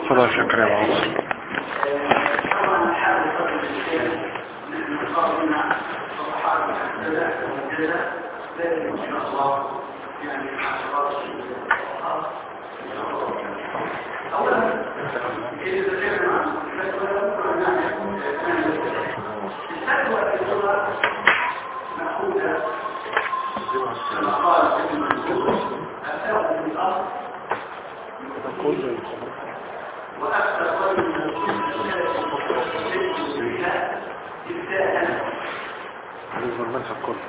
صلاة شكرا يا عاصم. طبعا حال فضل الشيخ نحن قررنا صفحات محددة ومجددة لكن ان شاء الله يعني عشرات الصفحات ان شاء الله. اولا اذا ذكرنا عن الفتوى الفتوى في اللغه مأخوذة كما قال ابن منصور الفتوى في الارض وأكثر رجل من فيها إبداءً بالنسبة للمنهج كله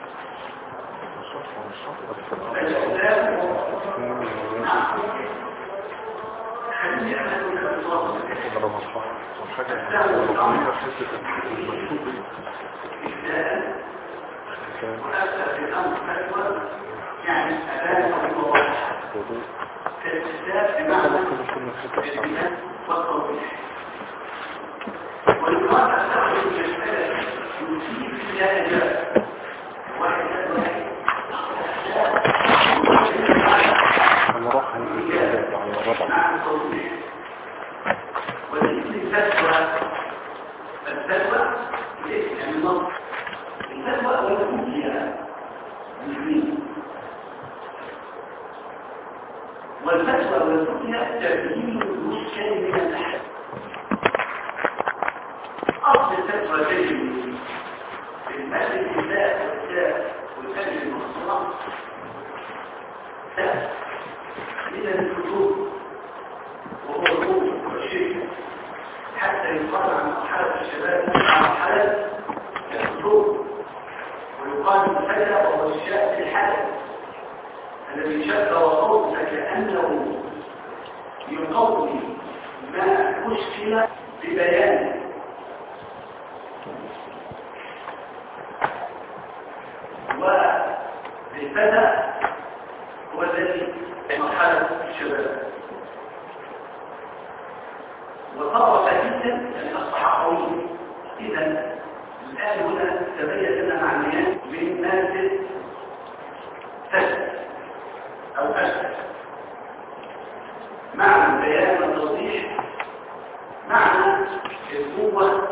وأكثر في الأمر فتوى يعني أبان وواضح كالإبداء بمعنى البناء والتوضيح والمراد أستخدم المسألة يصيب فيها أجاب واحد المراحل على الوضع مع التوضيح والاسم الفتوى الاسم يعني النص الفتوى والفتية الاثنين والفتوى والفتية تبيين المشكل من الأحد. أصل الفتوى تجري في المال الإبداء والإبداء والفجر المحصنة من الفتوى وهو الروح والشركة حتى يقال عن مرحلة الشباب عن مرحلة الفتوى ويقال الفجر وهو الشاب في الحدث الذي شد وصوت كأنه يقوي ما أشكل ببيان والفتى هو الذي مرحلة الشباب وطرق جدا أن أصبح قوي. إذا الآن هنا تبين لنا معنيان من مادة فجر أو أشد معنى البيان والتوضيح معنى القوة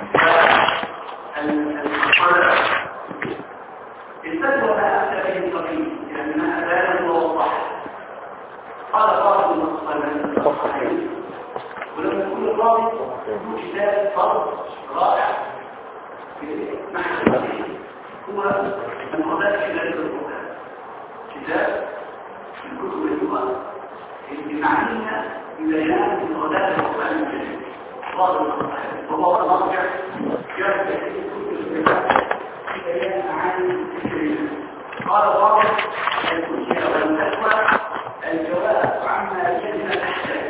والقرار. الفتوى ما أفتى به الفقيه يعني ما أبان ووضح قال قاضي من الصحيحين ولما يقول قاضي له كتاب فرض رائع معنى الفقيه هو المعتاد في ذلك القرآن كتاب الكتب اللغة المعنية ببيان الغداء القرآن الكريم واضح وهو المرجع يرجع في كتب في بيان معاني الكريمة. قال واضح الكتب والفتوى الجواب عما يشكل من الأحكام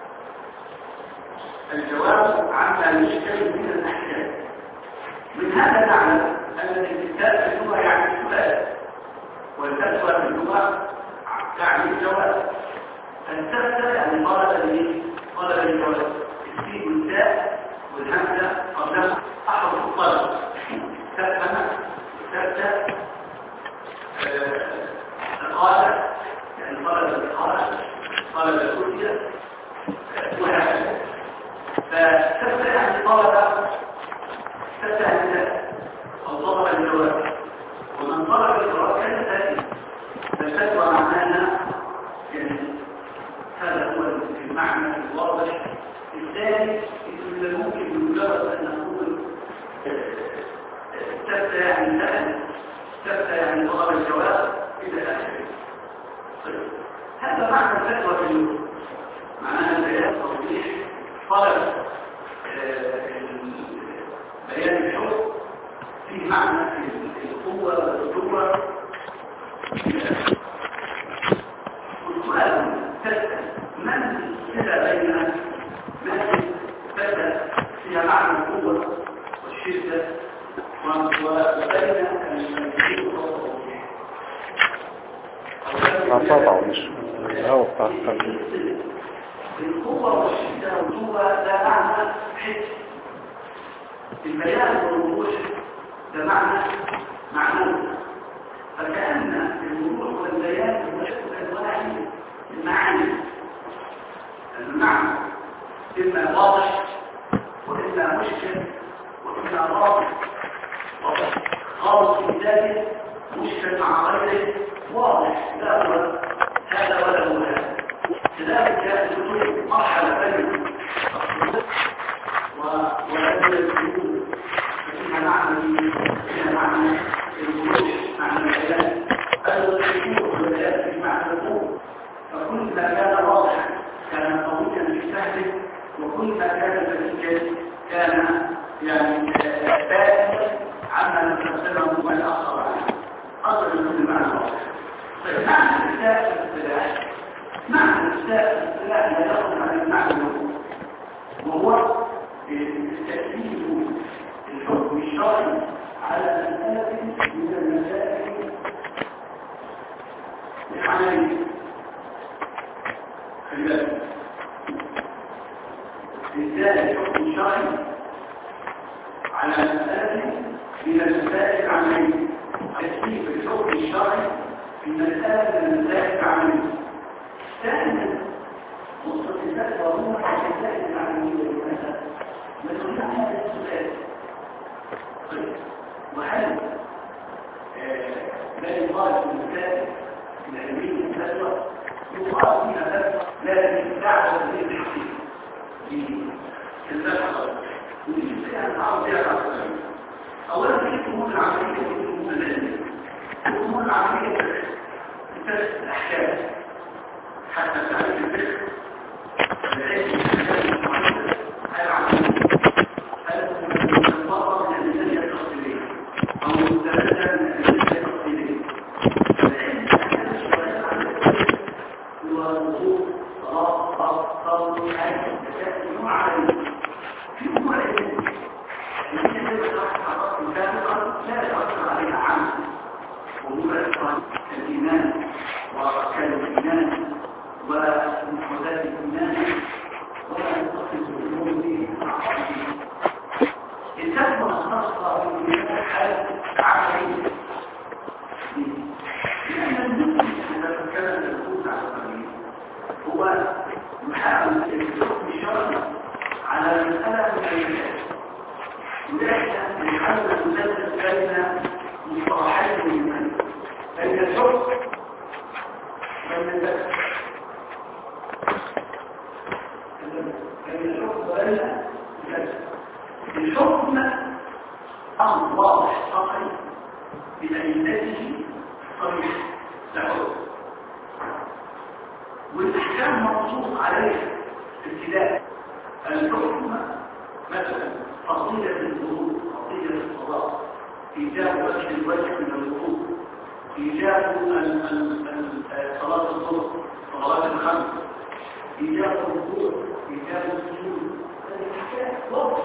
الجواب عما يشكل من الأحكام. من هذا نعلم أن الكتاب في اللغة يعني السؤال والفتوى في اللغة يعني الجواب. فالتفتى يعني طلب الجواب السين والتاء والهمزة قبلها أحرف الطلب تفهم تفتى قال يعني طلب الإقالة طلب الكلية وهكذا. فتفتى يعني تفتى النساء أو طلب الجواب ومن طلب الجواب كان ثاني فالفتوى معناها يعني هذا هو المعنى الواضح. الثاني اللي ممكن بمجرد ان نقول تفتى يعني سأل تفتى يعني طلب الجواب الى اخره. هذا معنى الفتوى في اللغة معناها البيان توضيح طلب بيان الحكم فيه معنى في القوة والقدرة. والسؤال تسأل من كذا بين من فتى فيها معنى القوة والشدة وبين المنزل والتوضيح طبعا مش الهوى بتاع التركيب القوة والشدة والقوة ده معنى حس البيان والوضوح ده معنى فكأن الوضوح والبيان يشكل أنواع المعاني المعنى إما واضح وإما مشكل وإما واضح خالص في ذاته مشكل مع غيره واضح لا هو هذا ولا هو هذا كذلك تكون مرحلة بين ولم يكون فيها معنى الوجود معنى البيان أيضا الشكور والبيان في معنى الوجود فكل ما كان واضحا كان قويا في سهله وكل ما كان فتيجا كان يعني بائسا عما نستخدمه من أخر عنه أصل كل معنى واضح فمعنى الإساءة الاصطلاح معنى الإساءة الاصطلاح لا يخرج عن المعنى الوجود وهو تأثير الحكم الشرعي على مسألة من المسائل العملية خلال إزاي الحكم الشرعي على مسألة من المسائل العملية تأثير الحكم الشرعي في مسألة من المسائل العملية ثانيا نقطة الذات وهو المسائل العملية للمسألة مسؤولين عن هذا السؤال وهل لا يقال في المسائل العلمية المسألة يقال فيها فتوى لكن دعوة للحقيقة في الفتوى ودي فيها تعرض فيها على أولا في الأمور العملية والأمور العلمية الأمور العملية تثبت الأحكام حتى تعرف الفقه العلم الأحكام المعينة العملية المطلقة من الإنسانية التفصيلية أو المستمدة من الإنسانية التفصيلية العلم الأحكام الشرعية عن الفقه هو وضوء صلاة صوم حج زكاة نوع عليه في أمور علمية لا يؤثر عليها عمل وأمور الإيمان وأركان الإيمان ومفردات الإيمان ولا يتصل بالأمور دي مع بعضها الكلمة الخاصة بالإيمان حالة عملية لأن النفس إذا كان الوجود على الطريق هو محاولة الحكم الشرعي على مسألة من الأشياء ولكن نحاول أن نسدد بين مصطلحين مهمين بين الحكم وبين الذات بين الحكم وبين الذات الحكم أمر واضح قطعي بأدلته صريح لحكم والأحكام منصوص عليها ابتداء الحكم مثلا فضيلة الوضوء فضيلة الصلاة إيجاب وجه الوجه من الوضوء إيجاب صلاة الظهر صلوات الخمس إيجاب الوضوء إيجاب السجود هذه الأحكام واضح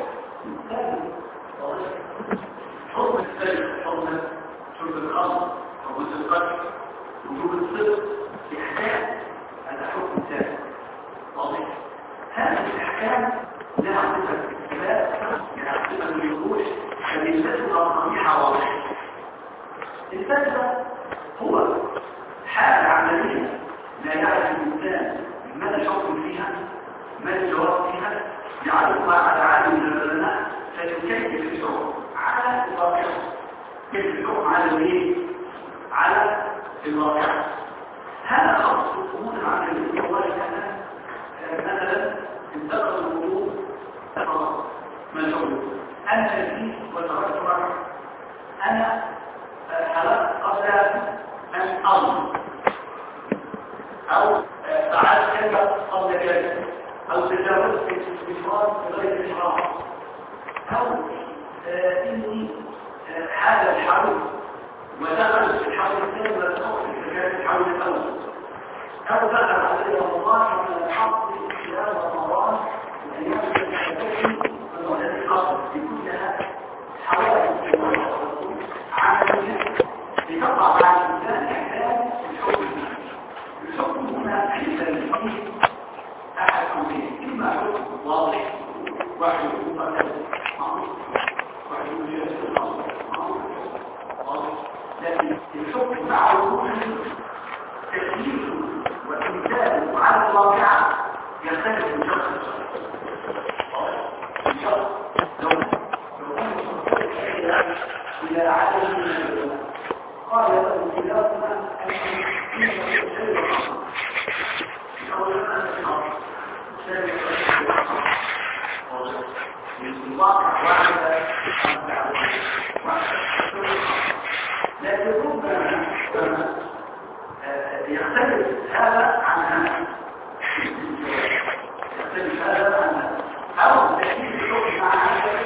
حكم السلف حكم شرب الخمر حكم القتل وجوب الصدق إحكام هذا حكم ثاني واضح هذه الأحكام لها صفة لها صفة الوضوح فبالفتوى صريحة واضحة الفتوى هو حالة عملية لا يعرف الإنسان ما الحكم فيها ما الجواب فيها يعرضها على عالم من العلماء فيكيف الحكم على الواقع كيف الحكم على الايه؟ على الواقع هذا خاص بالامور العمليه والله مثلا انتقل الوضوء خلاص ما الحكم انا فيه وتركت ركعه انا حلقت قبل ان اظن او فعلت كذا قبل كذا او تجاوزت الافراد بغير احرام او اني حال الحول ودخلت في الحول الثاني ولا تخرج في كانت الحول الاول او دخل علي رمضان من الحظ خلال رمضان الايام التي والتي قصد في كلها حوادث عمليه لتقع على الانسان احداث الحكم هنا حسا فيه احد امرين اما حكم واضح وحكم قدر لكن الحكم مع وضوح تكليفه وإنزاله على الواقع يختلف من شخص من الواقع واحدة لكن ربما يختلف هذا عن هذا يختلف هذا عن هذا أو تأكيد الحكم مع هذا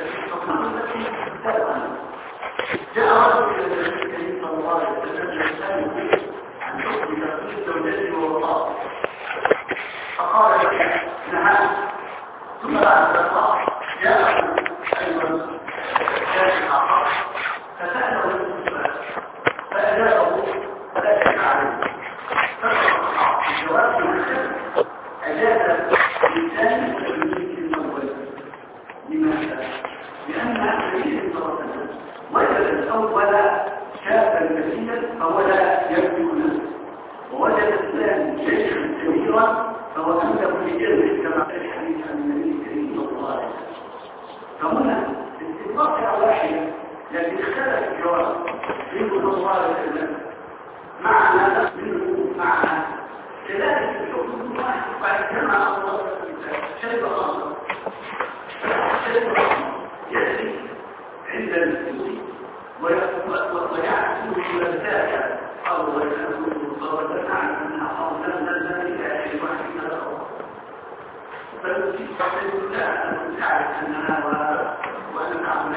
جاء رجل إلى النبي الكريم صلى الله عليه وسلم يسأله عن حكم تقليد زوجته ووطاته فقال له نعم ثم بعد ذلك جاء أيضا كان آخر فسأله السؤال فأجابه فلا شك عليه الجواب من أجاب لسان التلميذ الأول لماذا؟ لأن النبي صلى الله عليه وسلم وجد الأول شابا كثيرا فهو لا يملك نفسه ووجد الثاني شيخا كبيرا فهو أنه يجري كما في الحديث عن النبي الكريم صلى الله عليه وسلم فهنا الواقع واحدة لكن اختلف الجواب منه صلى الله عليه وسلم معنى منه معنى كذلك الحكم واحد بعد كما الله شيء خاص شيء يأتي عند المسلمين ويعرفون ثلاثة أو ونعلم أنها حاضرة ذلك أشياء واحدة فالمسلمين يقول لا أنا تعرف أنها وأنا أعمل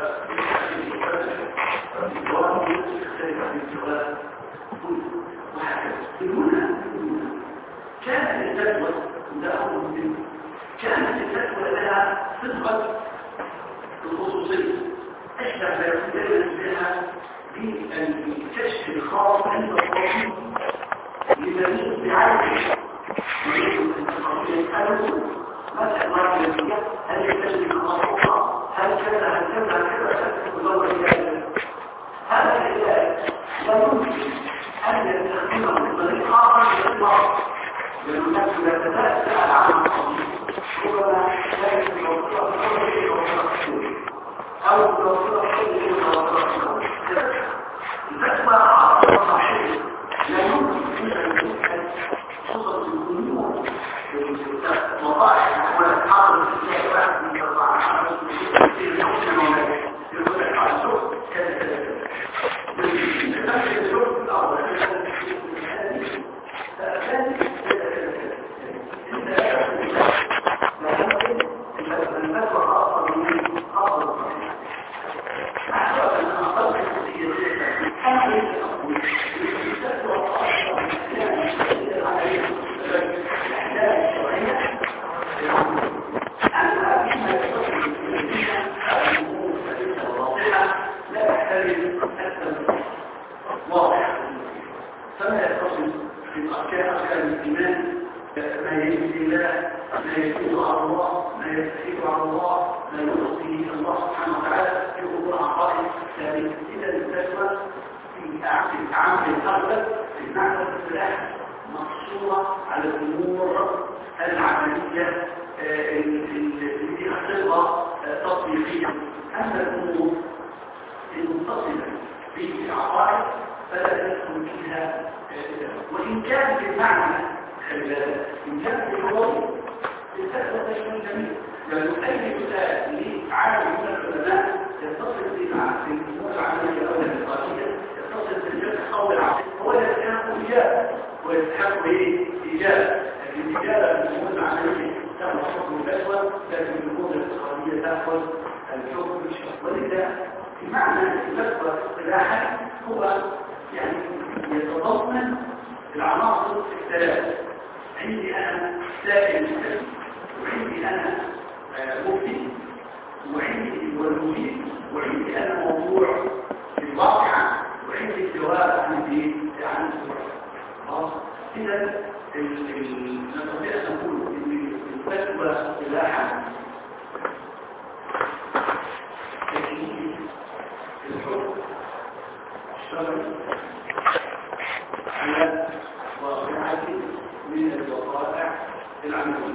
كانت الفتوى لها صدقة الخصوصية أشبه ما يكون بها بالكشف الخاص عند الطبيب لمريض بعينه مريض يسأله مسألة مرضية هل يكتشف المصروفة هل كذا هل كذا هل كذا تدور العلاج هذا العلاج لا يمكن أن يستخدمه بطريقة آخر للمرض لأنه الناس لا تتساءل عن الطبيب ربما لا يستطيع أو توصل الفتوى عقل صحيح لا يمكن أن يكون خصوصا في الأمور وضائع والحاضر في الشيء واحد من الضائع حاضر في الحكم المولاي يقول لك على الشوق كذا كذا كذا الشوق الأول الفتوى خاصة من خاصة فما يتصل بالأركان الإيمان ما يجب الله ما يجب على الله ما يستحيل على الله ما يرضي الله سبحانه وتعالى يقول عقائد ثابتة إذا الفتوى في عمل الأغلب في المعنى الاصطلاحي مقصورة على الأمور العملية التي يحصلها تطبيقيا أما الأمور المتصلة بالعقائد فلا يدخل فيها وإن كان بالمعنى إن كان بالوضع الفتوى تشمل جميل لأنه أي سؤال لعالم من العلماء يتصل بالأمور العملية أو الاقتصادية يتصل بالجزء أو العقل هو يستحق إجابة ويستحق إجابة لكن الإجابة بالأمور العملية تأخذ حكم الفتوى لكن الأمور الاقتصادية تأخذ الحكم ولذا معنى الفتوى اصطلاحا هو يعني يتضمن العناصر الثلاث عندي أنا سائل مستفيد وعندي أنا مفتي وعندي والمفيد وعندي أنا موضوع في الواقع وعندي الجواب عن السؤال خلاص إذا نستطيع أن نقول إن الفتوى اصطلاحا تكليف الحكم الشرعي على واقعة من الوقائع العملية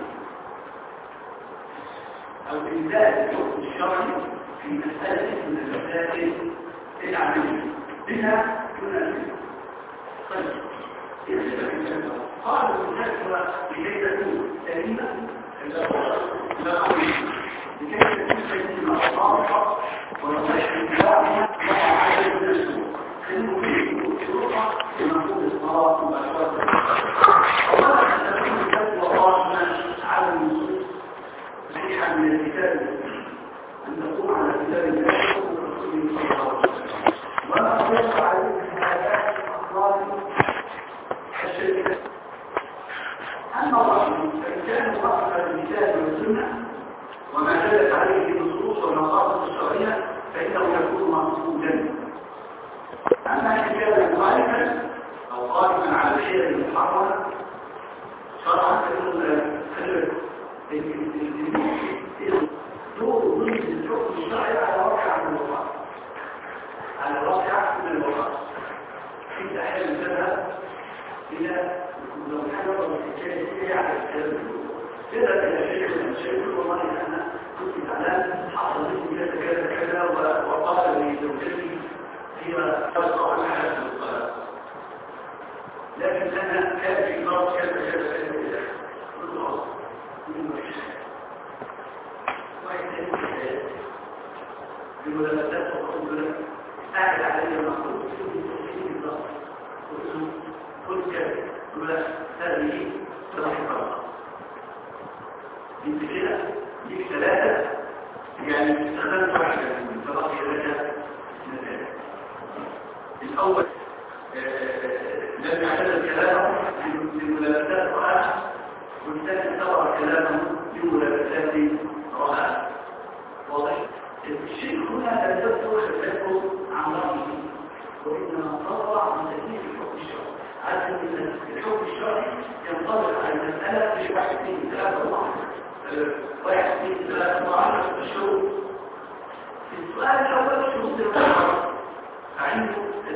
أو إنزال الحكم الشرعي في مسألة من المسائل العملية بها تناسب طيب قالوا الفتوى لكي تكون الكريمة لا قوية لكي تكون سيدنا الله ونصيح الكلام وضع عليه من السوء خلوا فيه شروطا لمفهوم الصلاة ومشروع أولا أن تكون الفتوى قائمة على النصوص صحيحة من الكتاب أن تقوم على كتاب الله ورسوله صلى الله عليه وسلم وما يقع عليه من هذا الأخبار الشركة أما الرجل فإن كان مؤخرا للكتاب والسنة وما دلت عليه النصوص والمقاصد الشرعية فإنه يكون مقصودا أما إن كان مخالفا أو قائما على الشيء المحرم شرعا فإنه دور ضمن الحكم الشرعي على واقع من الوقت على واقع من الوقت في أحيان تذهب إلى لو كان وضع الكتاب على الكلام تذهب إلى شيخ من الشيخ والله أنا كنت زعلان حصل لي كذا كذا وقال لي زوجتي فيما تبقى عن حالة الصلاة لكن أنا كان في مرض كذا كذا كذا قلت له من وحش بملابسات وقبل أعد علي المخلوق في الضغط قلت كذا قلت هذه صلاح القرار انت كده ليك ثلاثة يعني استخدمت واحدة من فبقي لك مثال الأول لم يعتبر كلامه لملابسات رأى والثاني اعتبر كلامه لملابسات رأى واضح الشيء هنا لا يبدو خلافه عن رأيه وإنما طلع عن تكليف الحكم الشرعي عارف ان الحكم الشرعي ينطبق على المسألة في 1 2 3 4 1 2 3 4 الشروط السؤال الأول شروط القرار عنده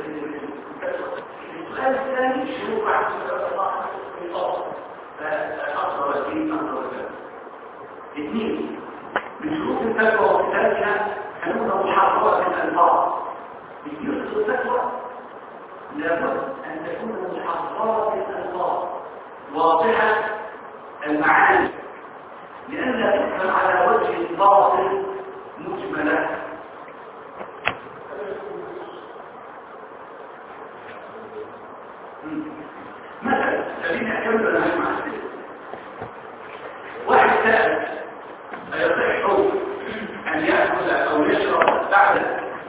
السؤال الثاني شروط بعد الله الفاصل فأصل وزين أصل وزين اثنين من شروط الفتوى وكتابها كانوا محافظة الألفاظ يجوز الفتوى لابد أن تكون محافظة الألفاظ واضحة المعاني لأنها تفهم على وجه الباطل مجملة مثلا خليني أكمل أنا مع السيد واحد سأل أيصح أن يأكل أو يشرب بعد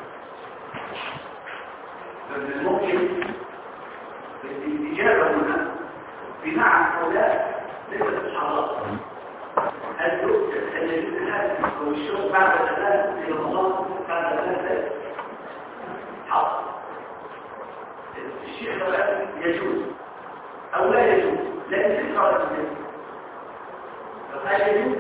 ممكن الإجابة هنا بنعم أو لا ليست حرام هل يؤكد أن الإنسان أو الشرب بعد الأذان في رمضان بعد الأذان حرام الشيخ قال يجوز أو لا يجوز لا يجوز قال يجوز فهل يجوز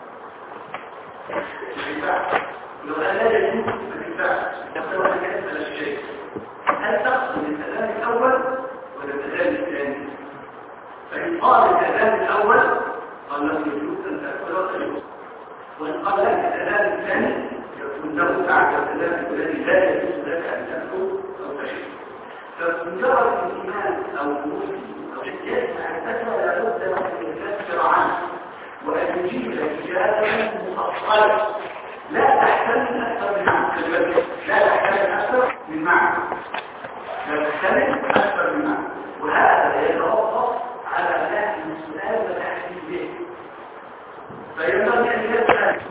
لو قال لا يجوز ما ينفعش يقول أن يسأل الشيء هل تقصد الأذان الأول ولا الأذان الثاني؟ فإن قال الأذان الأول قال له يجوز أن تأكل وتجوز وإن قال لك الأذان الثاني يكون له بعد الأذان الذي لا يجوز لك أن تأكل أو تشرب فمجرد الإيمان أو المسلم أو يسمع الفتوى لابد أن يفسر عنه وأن يجيب إجابة مفصلة لا تحتمل أكثر من معنى لا تحتمل أكثر من معنى لا تحتمل أكثر من معنى وهذا يتوقف على فهم السؤال وتحديد به فينبغي أن يسأل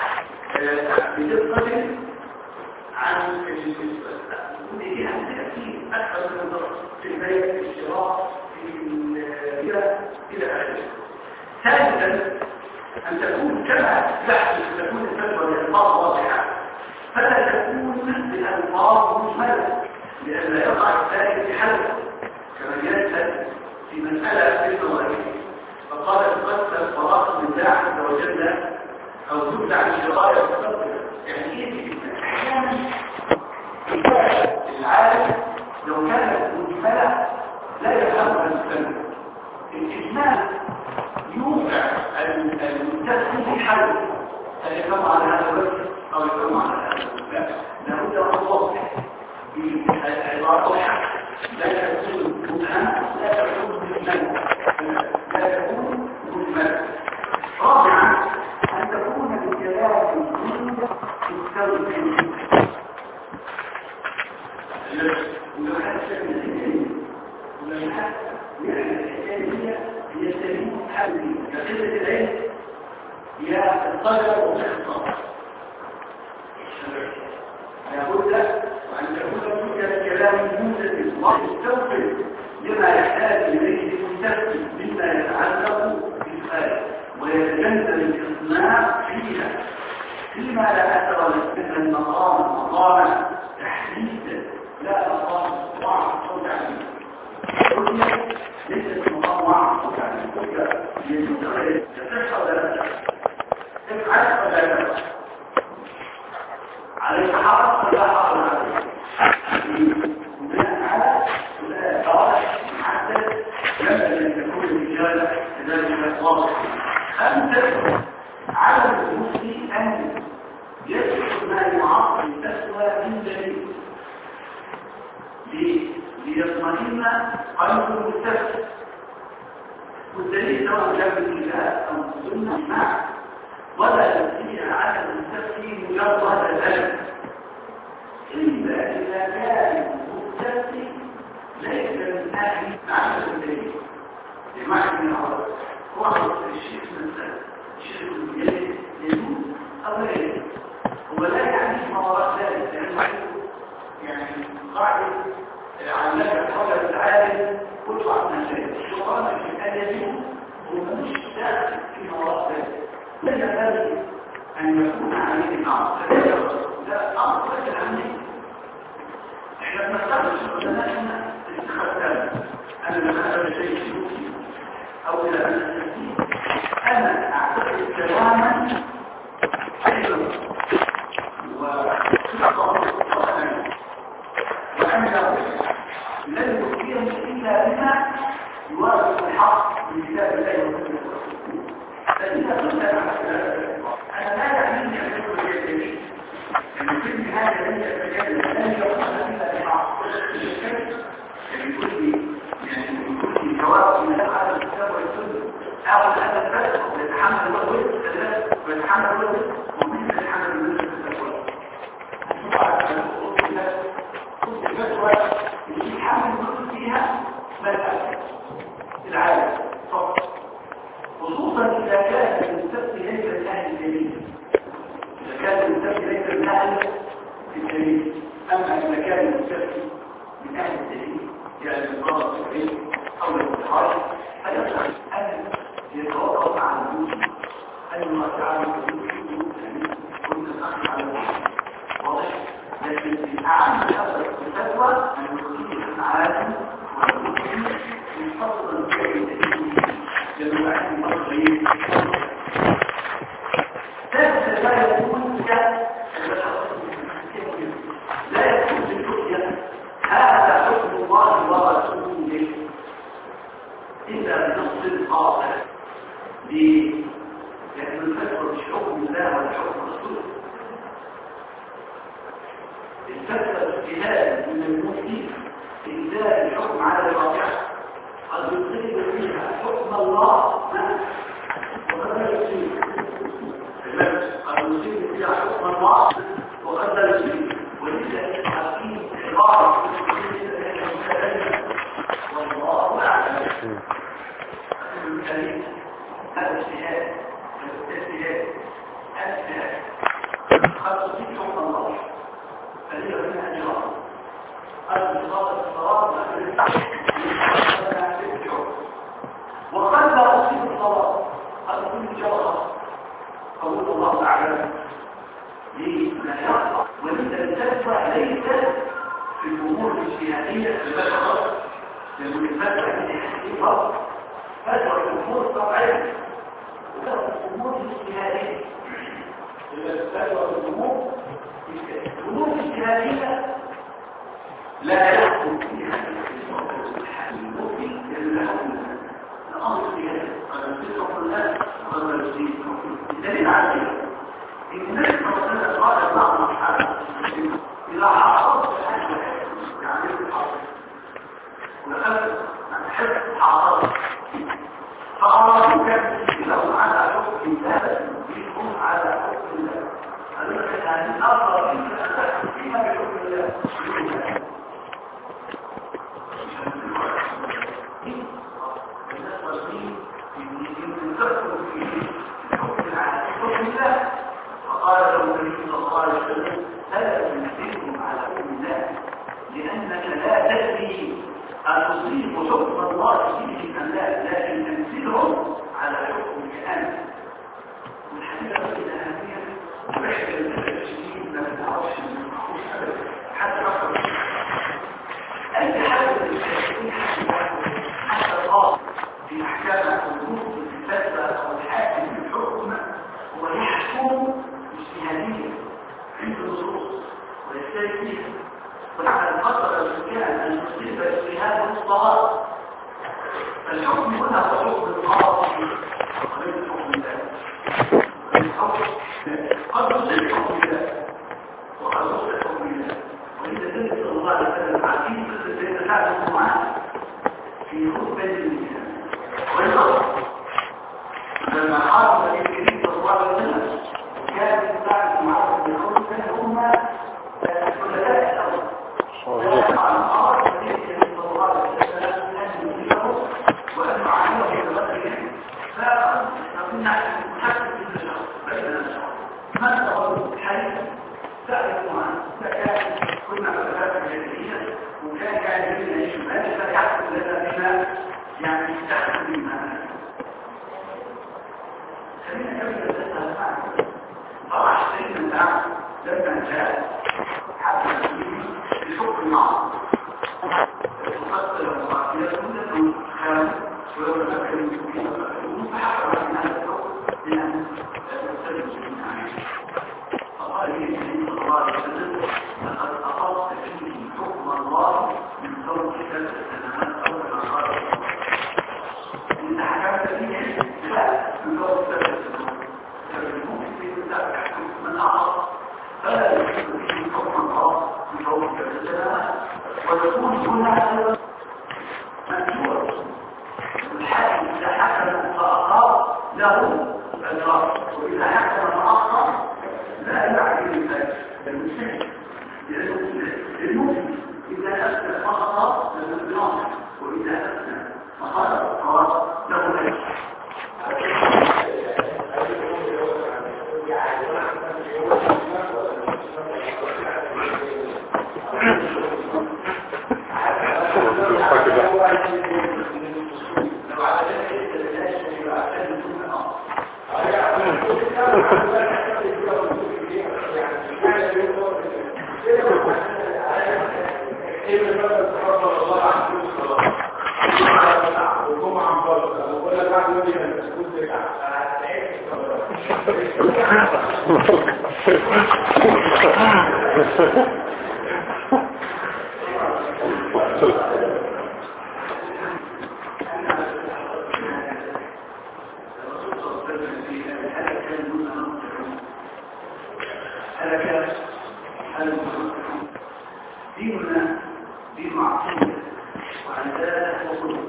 بدقة عن ودي تأثير أكثر من الضغط في البيت في الشراء إلى آخره ثالثا أن تكون كما تحدث تكون الفتوى بألفاظ واضحة فلا تكون بألفاظ مجملة لأن لا يقع الثاني في حلقة كما يسأل في مسألة في النظرية فقال تقدم الصلاة لله عز وجل أو تبدع عن الشراء وتقدم يعني إيه أحيانا العالم لو كانت مجملة لا يفهمها المستمع الإجمال يوقع المتسم في حل هل يفهم على هذا الوجه أو يفهم على هذا الوجه لابد أن توضح بعبارة واحدة لا تكون مبهمة لا تكون مجملة لا تكون مجملة قلة العلم هي الطلب والاختصار. لابد أن تكون فيها كلام موجز ومستوفي لما يحتاج إليه المستفيد مما يتعلق بالخارج ويتجنب الاقناع فيما لا أثر له المقام تحديدا لا مقام وعظ أو تعليم. ليس مقام وعظ أو تعليم يجوز تصح ولا لا تفعل ولا لا عليك حرص ولا حرص عليك بناء على قواعد محدد ينبغي ان تكون الرجال كذلك واضح. أنت على المسلم أن يدخل ما يعرف بالتسوى من دليل ليطمئن قلبه بالتسوى، والدليل سواء كان بالكتاب أو السنة معه، ولا يستطيع على المستفتي مجرد ذلك إلا إذا كان المستفتي ليس من أهل معرفة الدليل. بمعنى من العرب هو الشيخ مثلا الشيخ الجليل يجوز أو لا يجوز، هو لا يعني ما وراء ذلك، لأنه يعني قاعد علمك قول العالم كل عن شيء الشيطان أن يجوز ومش داخل في وراء ذلك. لا ينبغي أن يكون عليه نعم لا أمر لك الأمنية. إحنا بنستخدم شغلنا استخدام أنا لما أخذ شيء سلوكي أو إلى أن أستخدم أنا أعتقد تماما أيضا وأنا لن يكفيهم إلا بما يوافق الحق من كتاب الله وسنة رسوله. فإذا كنت أنا لا يعنيني أن يكون لي دليل أن كل هذا لن يتكلم لن يكون إلا بالحق يقول لي جواب من هذا الكتاب والسنة أو هذا الفرق ويتحمل الوزن ويتحمل الوزن ومن يتحمل الوزن يحمل الوزن فيها ماذا العالم فقط، خصوصا إذا كان المستفتي ليس من أهل الدليل. إذا كان المستفتي ليس من أهل الدليل، أما إذا كان المستفتي من أهل الدليل يعني القرار الصحيح أو الاتحاد فيصح أن يتوقف عن الوجود أن الله تعالى يقول كنت أخذ على الوجود واضح. لكن الأعلى هذا الفتوى أن يخرج العالم والمسلم من فضل الدليل للوعي المصري لا يكون لا يكون بالرؤية هذا حكم الله ورسوله إلا بنص قاطع. ليه؟ لأن الفتوى مش حكم الله ولا حكم رسوله. الفتوى اجتهاد من المفتي في إنزال الحكم على الواقع قد يصيب فيها حكم الله وقد لا يصيب قد يصيب فيها حكم الله وقد لا يصيب. ولذا الحكيم عبارة والله أعلم. هذا اجتهاد قد تصيب حكم الله فليه منها أجرار الصلاة الصلاة وقد لا تصيب الصلاة قد تكون جوهر قول الله تعالى لا يخطأ. ولذا الفتوى ليست في الأمور الاجتهادية البشرة لأن الفتوى هي فقط فتوى في الأمور الطبيعية وفتوى في الأمور الاجتهادية. الفتوى في الأمور الاجتهادية لا يحكم فيها المفتي إلا الأمر فيها قد يصير الله وقد لا يصير. الدليل على ذلك إن النبي صلى الله عليه وسلم قال بعض الصحابة إذا حافظت يعني الحافظ ولقد حفظ حافظ فأرادوك له على حكم الله بهم على حكم الله. هذا يعني أفضل من الأساس فيما بحكم الله. الناس والدين يمكن تفكر خص الحكم ده وخصوص الحكم ده. وإذا النبي صلى الله عليه وسلم عارفين قصة سيدنا سعد بن معاذ في خطبة النساء والنصر لما حارب النبي صلى الله عليه وسلم وكان سعد بن معاذ بن خلفة هما خلفاء الأول. على الأمر النبي صلى الله عليه وسلم أن يجيبه وأن يعلمه بغيره فأظن حتى في الشهر بين الشهر ما تقول الحديث سألوا عنه فكان كنا خلفاء الجاهلية وكان يعلمنا الشبهات فيحصل لنا بما يعني يستحق بما خلينا نبدأ بالتسمع. طبعا سيدنا سعد لما جاء حتى بحكم النار وقتل المعصية كلهم خام ولو تمكن من فحقا من هذا الحكم لأن تستلم من عليه. فقال لي النبي صلى الله عليه وسلم لقد أخذت فيه حكم الله من فوق 3 سنوات أول ما قال إن حكمت فيه لا من فوق 3 سنوات فالمؤمن لا تحكم من أعرض فلا يحكم فيه حكم الله من فوق 3 سنوات ويكون هنا منجور الحاكم إذا حكم فأقام له الجار وإذا حكم فأخطأ لا يعني ذلك المسلم للمسلم إذا أسلم فأخطأ له الجار وإذا أسلم فأخطأ له الجار. ديننا دين معصية وعندنا وصول.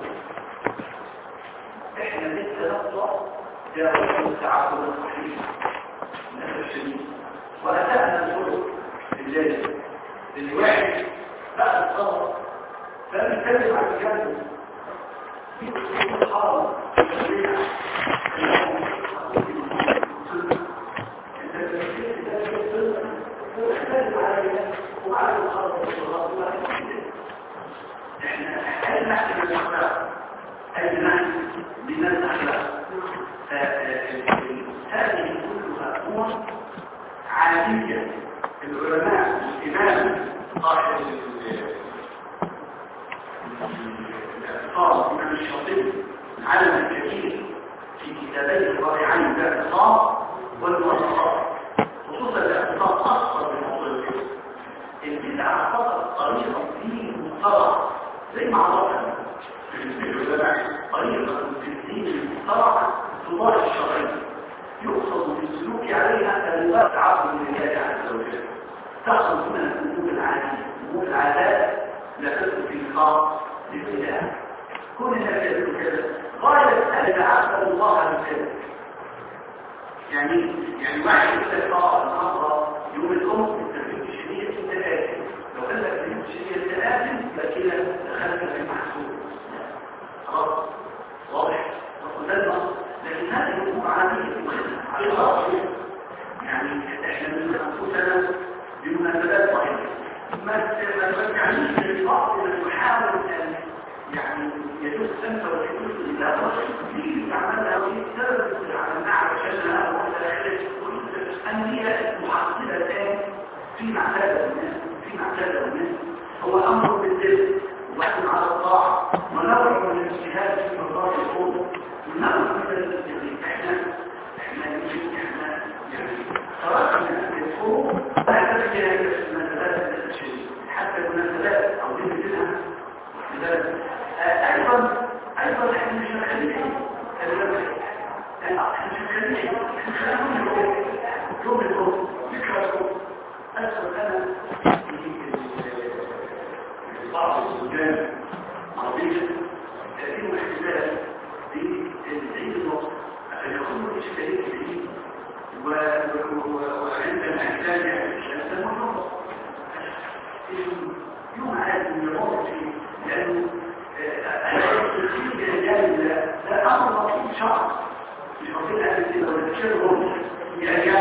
احنا لسه نقطع جاء التعبد الصحيح للأسف الشديد وأتانا الظلم الجاهل الواحد بقى الصبر فبنتكلم عن الجنة في أسلوب الحرم احنا هل نحن الاخلاق هل نحن بناء الاخلاق هذه كلها امور عاديه. العلماء الامام صاحب الاعتصام الامام الشاطبي العلم الكبير في كتابيه الرائعين الاعتصام والمواصفات خصوصا الاعتصام اصلا بموضوع البدعه فقط طريقه فيه مخترعه زي ما عرفنا طريقه في الدين المخترعه تضاهي الشرعيه يقصد بالسلوك عليها الوقت عبد لله عز وجل تخرج من الامور العاديه امور العادات لا تدخل في الخاص للبدع كل الناس يدخل كذا غايه ان عبد الله عن كذا يعني واحد يقول لك النهارده يوم الام التربيه الشرعيه التآكل لو قال لك التربيه الشرعيه التآكل يبقى كده دخلت في المحسوب خلاص واضح وقدامنا. لكن هذه الامور عاديه يعني احنا من انفسنا بمناسبات صحيحه ما تعنيش للبعض من يحاول ان يعني يدوس انت ويدوس الى رجل كثير يعملها ويتسبب على النعم عشانها أن هي محصلة في معتادة الناس هو أمر بالذل وحد على الطاعة ونوع من الاجتهاد في مرضات الأمور ونوع من الاجتهاد احنا يعني تركنا الفروق لا تفكر هذه المناسبات الشيء حتى المناسبات أو دين منها أيضا احنا مش مخليين بعض السجان عربية تأتيهم احتفال بعيد الوقت عشان يكونوا إشكالية جديد وعندما يحتاج الإسلام يوم عادي يمر فيه لأنه التخيل بأيام لا أمر لطيف شعر مش مطلوب أن يصير ولا تشيرهم بأيام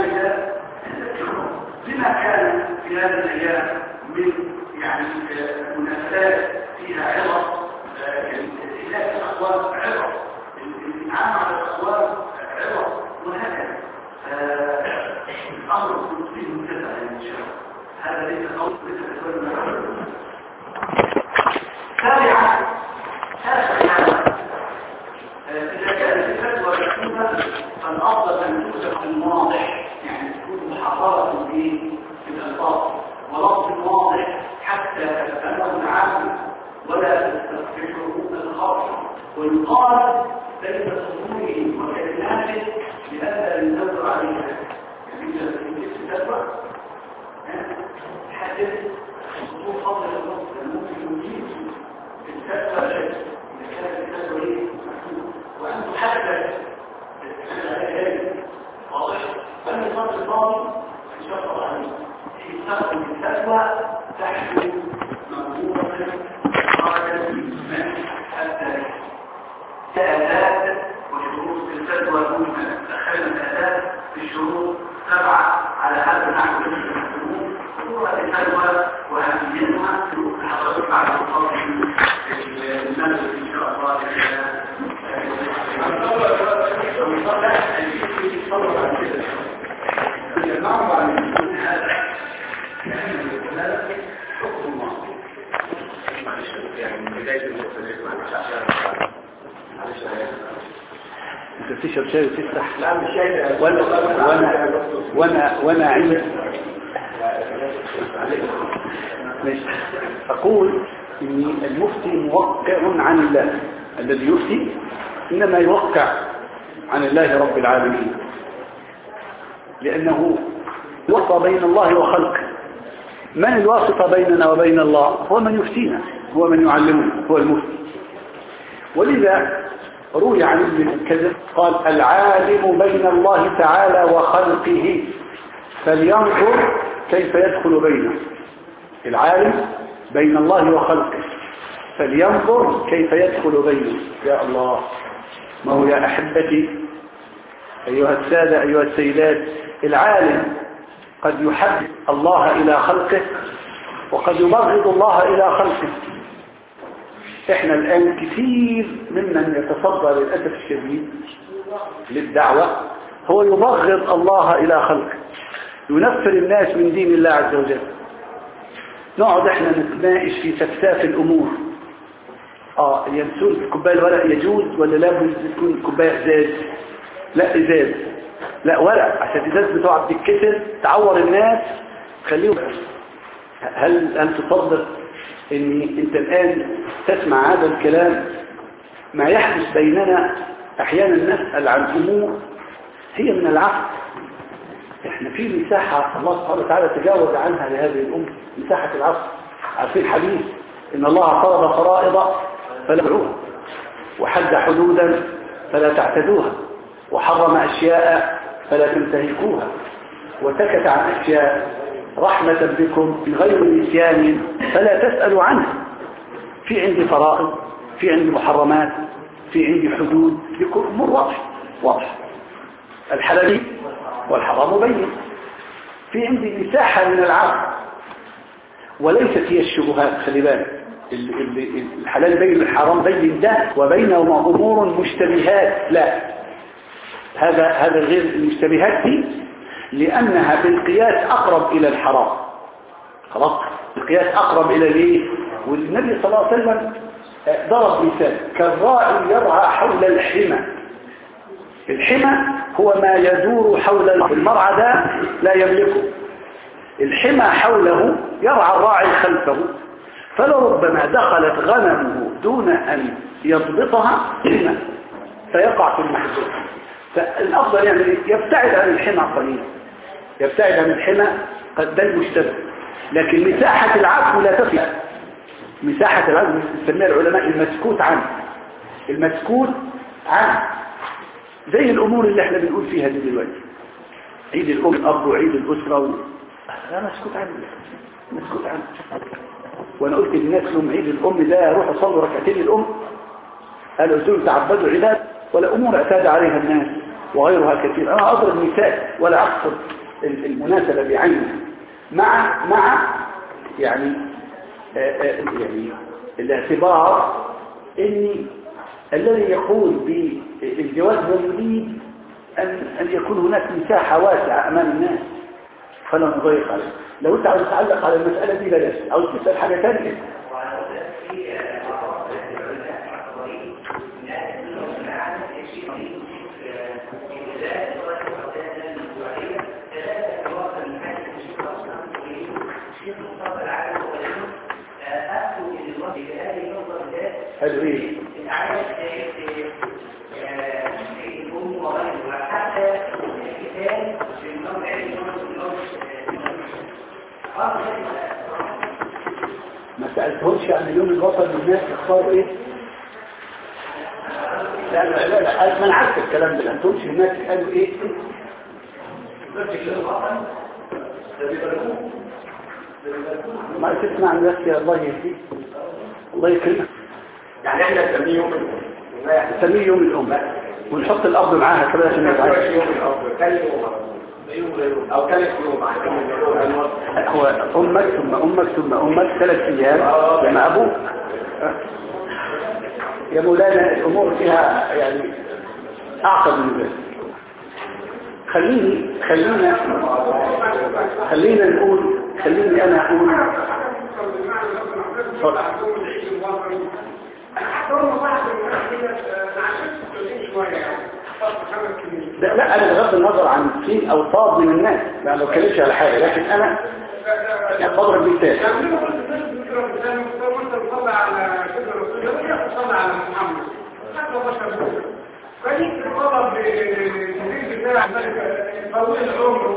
لما كان في هذه الأيام من يعني مناسبات فيها عظة إلاك الأقوال عظة الإنعام على الأقوال عظة وهكذا الأمر فيه منتفع إن شاء الله هذا ليس قول ليس أسوال تابعا إذا كانت الفتوى مكتوبة فالأفضل أن تكتب في المواضح يعني تكون محاضرة في الألفاظ ولفظ واضح حتى تفهمه العام ولا تستخدمه الخاص ويقال بين صدوره وكلماته لئلا ينظر عليها يعني إذا الفتوى حدث خطوط فضل النص ممكن يجيب الفتوى شيء إذا كانت الفتوى إيه وأن تحدث واضح وأن يصدر الضابط يشرط عليه يستخدم الفتوى تحت مقبولة خرجت من حتى كأداة وشروط الفتوى المهمة دخلنا الأداة في الشروط 7 على هذا النحو الذي يحكمون صورة الفتوى وأهميتها في حضرتك بعد الفصل المنزل إن شاء الله انت تشرب شاي وتفتح وانا عندي اقول ان المفتي موقع عن الله الذي يفتي انما يوقع عن الله رب العالمين لانه وسط بين الله وخلقه. من الواسطة بيننا وبين الله؟ هو من يفتينا، هو من يعلمنا، هو المفتي. ولذا روي عن ابن الكذب قال العالم بين الله تعالى وخلقه فلينظر كيف يدخل بينه. العالم بين الله وخلقه فلينظر كيف يدخل بينه. يا الله، ما هو يا أحبتي أيها السادة أيها السيدات، العالم قد يحب الله إلى خلقه وقد يبغض الله إلى خلقه. احنا الآن كثير ممن يتصدى للأسف الشديد للدعوة هو يبغض الله إلى خلقه، ينفر الناس من دين الله عز وجل. نقعد احنا نتناقش في سفساف الأمور. ينسون كوباية الورق يجوز ولا لا تكون كوباية ازاز؟ لا ازاز، لا ورق، عشان الازاز بتقعد تتكسر تعور الناس تخليهم. هل تصدق ان انت الان تسمع هذا الكلام؟ ما يحدث بيننا احيانا نسأل عن امور هي من العقل. احنا في مساحة الله سبحانه وتعالى تجاوز عنها لهذه الامة، مساحة العقل. عارفين الحديث ان الله فرض فرائض فلا تعوها وحد حدودا فلا تعتدوها وحرم اشياء فلا تنتهكوها وسكت عن اشياء رحمة بكم من غير نسيان فلا تسألوا عنها. في عندي فرائض، في عندي محرمات، في عندي حدود، لكل أمور واضح. الحلال والحرام بين. في عندي مساحة من العقل وليست هي الشبهات. خلي بالك، الحلال بين الحرام بين، ده وبينهما أمور مشتبهات. لا، هذا غير المشتبهات دي، لأنها بالقياس أقرب إلى الحرام. خلاص، القياس أقرب إلى الايه؟ والنبي صلى الله عليه وسلم ضرب مثال كالراعي يرعى حول الحمى. الحمى هو ما يدور حول المرعى، ده لا يملكه. الحمى حوله يرعى الراعي خلفه، فلربما دخلت غنمه دون أن يضبطها حمى فيقع في المحذور، فالأفضل يعني يبتعد عن الحمى قليلا، يبتعد عن الحمى قد ده المشتبه. لكن مساحة العفو لا تصل، مساحة العفو يسميها العلماء المسكوت عنه، المسكوت عنه، زي الأمور اللي احنا بنقول فيها دي دلوقتي، عيد الأم الأب وعيد الأسرة لا مسكوت عنه، مسكوت عنه. وأنا قلت للناس لهم عيد الأم ده روحوا صلوا ركعتين الأم، قالوا دول تعبدوا عباد ولا أمور اعتاد عليها الناس وغيرها كثير. أنا أضرب مثال ولا أقصد المناسبة بعينها مع يعني الاعتبار ان الذي يقول بالجواز يريد ان يكون هناك مساحة واسعة امام الناس فلا نضيق عليه. لو انت عاوز تتعلق على المسألة دي بلاش، عاوز تسأل حاجة ثانية. هذا ايه؟ ما سألتهمش عن اليوم الوطني الناس اختاروا ايه؟ لا ما نعرف الكلام ده، ما سألتهمش الناس قالوا ايه؟ ما تسمع الناس يا الله يهديك الله يكرمك. يعني احنا نسميه يوم الأم، نسميه يوم الأم ونحط الأرض معاها كده عشان يبقى يوم الأب كان يوم أو كانت يوم هو أمك ثم أمك ثم أمك 3 أيام لما أبوك. يا مولانا الأمور فيها يعني أعقد من ذلك. خليني أنا أقول لا أنا بغض النظر عن سين أو صاد من الناس، لا ما بتكلمش على حاجة، لكن أنا يعني بضرب مثال. فليك الطلب بالجديد بتاع طويل العمر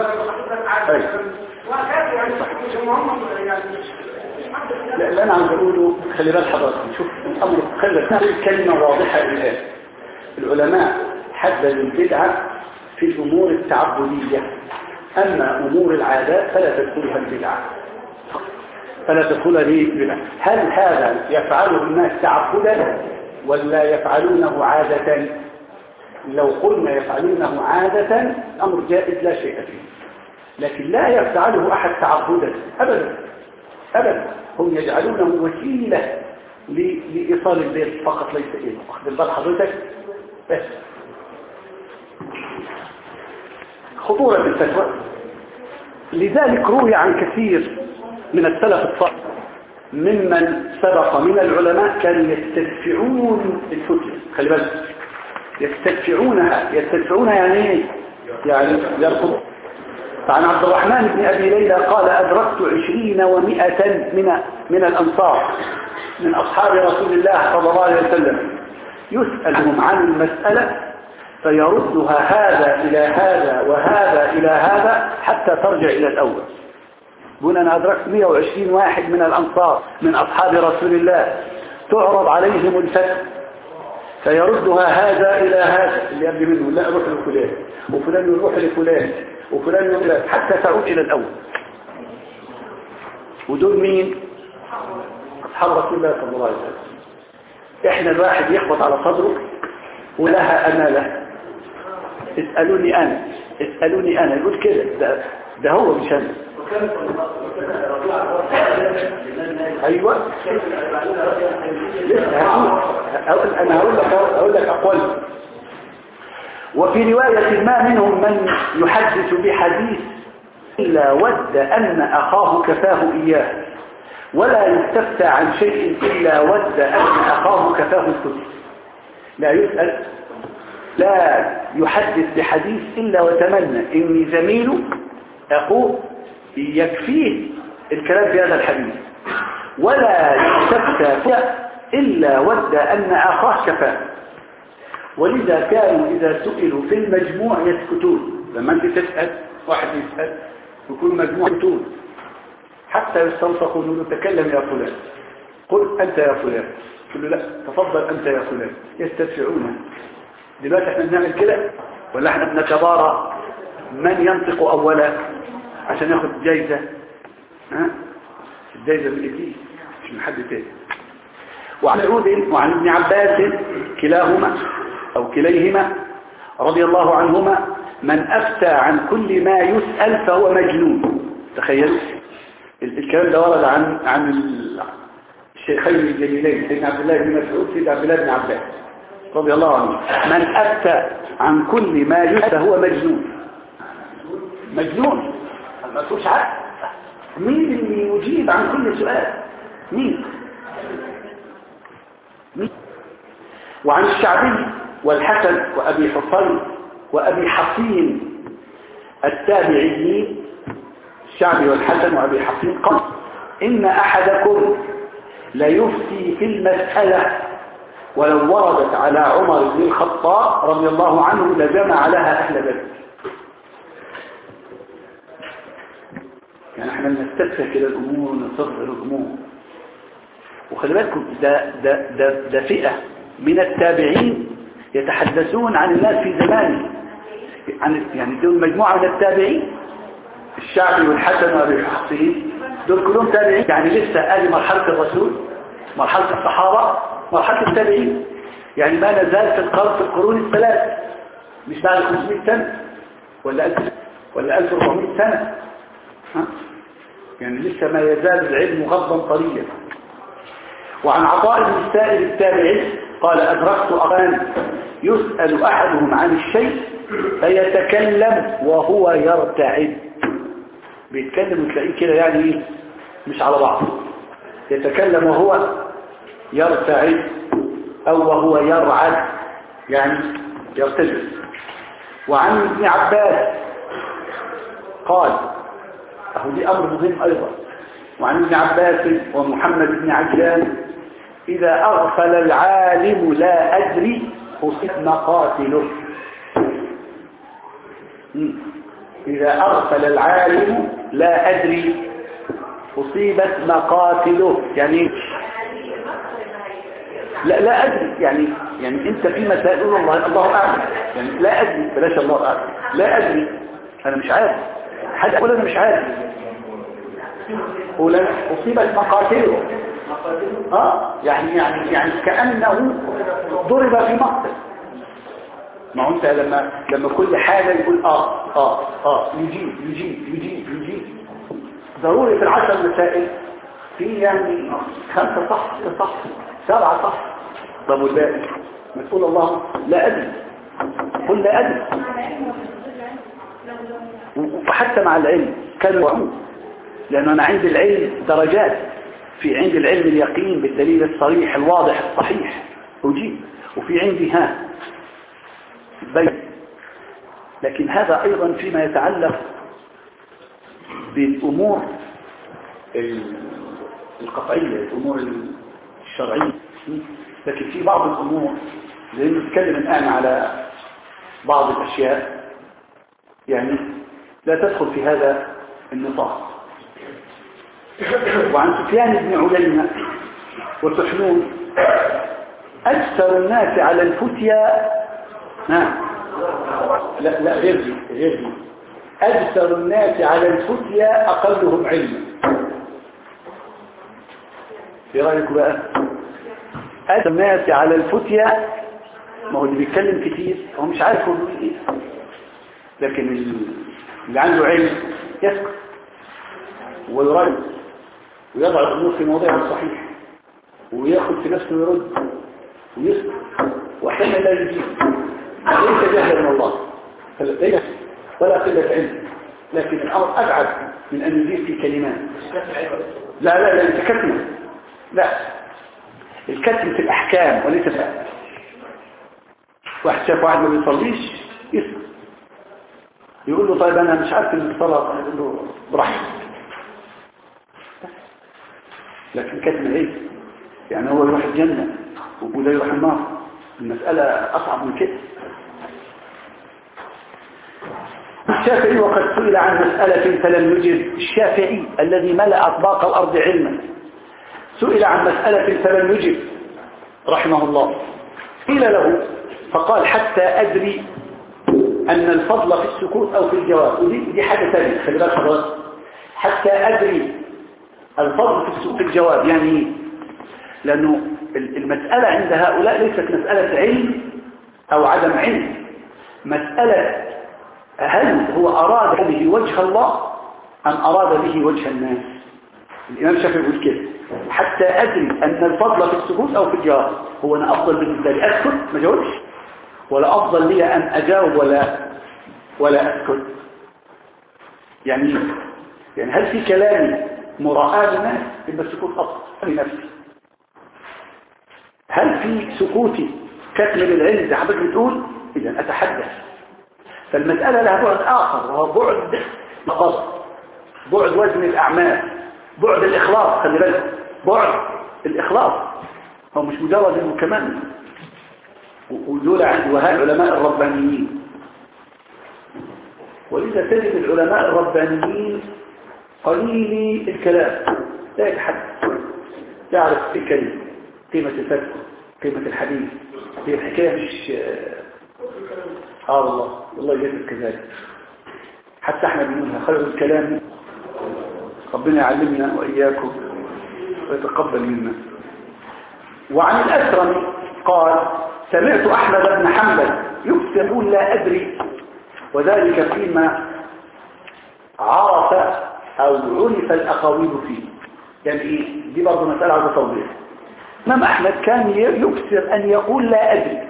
وكافي يعني هم يعني لا اللي انا عاوز اقوله خلي بال حضرتك، شوف الامر خلي كلمه واضحه الان. العلماء حددوا البدعه في الامور التعبديه، اما امور العادات فلا تدخلها البدعه، فلا تدخلها البدعه. هل هذا يفعله الناس تعبدا ولا يفعلونه عادة؟ لو قلنا يفعلونه عادة أمر جائز لا شيء فيه، لكن لا يفعله أحد تعبدا أبدا أبدا، هم يجعلونه وسيلة لإيصال البيت فقط ليس إيه. واخد البال حضرتك؟ بس خطورة الفتوى. لذلك روي عن كثير من السلف الصالح ممن سبق من العلماء كانوا يستدفعون الفتوى. خلي بالك، يستدفعونها يعني ايه؟ يعني يرفض. فعن عبد الرحمن بن أبي ليلى قال أدركت 20 و100 من الأنصار من أصحاب رسول الله صلى الله عليه وسلم يسألهم عن المسألة فيردها هذا إلى هذا وهذا إلى هذا حتى ترجع إلى الأول. يقول أنا أدركت 120 واحد من الأنصار من أصحاب رسول الله تعرض عليهم الفتوى فيردها هذا إلى هذا اللي قبل منه، لا أروح لفلان وفلان يروح لفلان وفلان يروح حتى تعود إلى الأول. ودول مين؟ أصحاب رسول الله صلى الله عليه وسلم. إحنا الواحد يخبط على صدره ولها أنا له، اسألوني أنا يقول كده، ده هو مش أنا. أيوة أنا هقول لك أقوال. وفي رواية ما منهم من يحدث بحديث إلا ود أن أخاه كفاه إياه ولا يستفتى عن شيء إلا ود أن أخاه كفاه الكتب. لا يسأل، لا يحدث بحديث إلا وتمنى إن زميله أخوه يكفيه الكلام في هذا الحديث، ولا يستفتى إلا ود أن أخاه كفاه. ولذا كانوا إذا سئلوا في المجموع يسكتون. لما أنت تسأل واحد يسأل يكون مجموع يسكتون حتى يستنطقوا أنه تكلم يا فلان، قل أنت يا فلان، قل له لا تفضل أنت يا فلان، يستدفعونه. دلوقتي احنا بنعمل كده ولا احنا بنتبارى من ينطق أولا عشان ياخد جايزة؟ الجايزة من الإبليس مش من حد تاني. وعن عود وعن ابن عباس كلاهما أو كليهما رضي الله عنهما: من أفتى عن كل ما يسأل فهو مجنون. تخيل الكلام ده ورد عن الشيخين الجليلين سيدنا عبد الله بن مسعود سيدنا عبد الله بن عباس رضي الله عنه. من أفتى عن كل ما يسأل فهو مجنون. مجنون ما تقولش عقل. مين اللي يجيب عن كل سؤال؟ مين؟ وعن الشعبي والحسن وأبي حصين وأبي حصين التابعيين، الشعبي والحسن وأبي حصين قال: إن أحدكم ليفتي في المسألة ولو وردت على عمر بن الخطاب رضي الله عنه لجمع لها أهل بدر. يعني احنا بنستسهل كده الأمور ونصغر الأمور. وخلي بالكم ده فئة من التابعين يتحدثون عن الناس في زمانه، يعني دول مجموعة من التابعين، الشعبي والحسن وابي حصين دول كلهم تابعين. يعني لسه ادي مرحلة الرسول، مرحلة الصحابة، مرحلة التابعين. يعني ما نزال في القرون الثلاث، مش بعد 500 سنة ولا 1000 ولا 1400 سنة. يعني لسه ما يزال العلم غضا طريا. وعن عطاء بن السائب التابعي قال: أدركت أخان يسأل أحدهم عن الشيء فيتكلم وهو يرتعد. بيتكلم وتلاقيه كده يعني مش على بعض، يتكلم وهو يرتعد أو وهو يرعد يعني يرتجل. وعن ابن عباس قال: أهو دي أمر مهم أيضا. وعن ابن عباس ومحمد بن عجلان: إذا أغفل العالم لا أدري أصيب مقاتله. إذا أغفل العالم لا أدري أصيبت مقاتله. يعني لا أدري، يعني أنت في مسائل الله أعلم، يعني لا أدري، بلاش الله أعلم، لا أدري، أنا مش عارف، حد أقول أنا مش عارف، أولا أصيبت مقاتله. يعني كأنه ضرب في مقتل. ما هو أنت لما كل حاجة يقول يجيب ضروري في ال10 مسائل في يعني 5 صح 6 صح 7 صح. طب والباقي ما تقول الله لا أدري، قل لا أدري. وحتى مع العلم كانوا يوعون، لأنه أنا عندي العلم درجات، في عندي العلم اليقين بالدليل الصريح الواضح الصحيح أجيب، وفي عندي بين. لكن هذا أيضا فيما يتعلق بالأمور القطعية، الأمور الشرعية. لكن في بعض الأمور زي ما نتكلم الآن على بعض الأشياء يعني لا تدخل في هذا النطاق. وعن سفيان بن عيينة وسحنون: أكثر الناس على الفتيا لا غير دي أكثر الناس على الفتيا أقلهم علما. في رأيك بقى؟ أكثر الناس على الفتيا، ما هو اللي بيتكلم كتير هو مش عارف هو بيقول ايه، لكن اللي عنده علم يسكت ويرد ويضع الأمور في موضعها الصحيح وياخذ في نفسه ويرد ويسكت، وأحيانا لا يجيب. ليس جهلا من الله ولا قلة علم، لكن الأمر أبعد من أن يجيب في كلمات. لا أنت كتمة، لا، الكتم في الأحكام وليس في الأحكام. واحد شاف واحد ما بيصليش يسكت، يقول له طيب أنا مش عارف إن الصلاة، يقول له براحتك. لكن كتم إيه؟ يعني هو يروح الجنة ولا يروح النار؟ المسألة أصعب من كده. الشافعي وقد سئل عن مسألة فلم يجب. الشافعي الذي ملأ أطباق الأرض علما سئل عن مسألة فلم يجب رحمه الله. قيل له فقال حتى أدري أن الفضل في السكوت أو في الجواب. ودي حاجة ثانية خلي بالك حضرتك. حتى أدري الفضل في الجواب يعني لأنه المسألة عند هؤلاء ليست مسألة علم أو عدم علم، مسألة هل هو أراد به وجه الله أم أراد به وجه الناس. الإمام الشافعي يقول كده حتى أدري أن الفضل في السكوت أو في الجواب. هو أنا أفضل بالنسبة لي أسكت ما جاوبش، ولا أفضل لي أن أجاوب ولا أسكت؟ يعني هل في كلامي مراعاة للناس؟ يبقى السكوت أفضل لنفسي. هل في سكوتي كتم للعلم زي حضرتك بتقول؟ إذا أتحدث. فالمسألة لها بعد آخر وهو بعد القصد، بعد وزن الأعمال، بعد الإخلاص. خلي بالك بعد الإخلاص هو مش مجرد إنه كمان. ودول عند وهؤلاء العلماء الربانيين. ولذا تجد العلماء الربانيين قليل الكلام، لا يتحدث، يعرف الكلمة، قيمة الفتوى، قيمة الحديث. هي الحكاية مش والله يجب كذلك. حتى احنا بنقولها خير الكلام. ربنا يعلمنا وإياكم ويتقبل منا. وعن الأسرم قال سمعت أحمد بن حنبل يقول لا أدري، وذلك فيما عرف أو عرف الأقاويل فيه. يعني إيه؟ دي برضه مسألة على توضيح. الإمام أحمد كان يكثر أن يقول لا أدري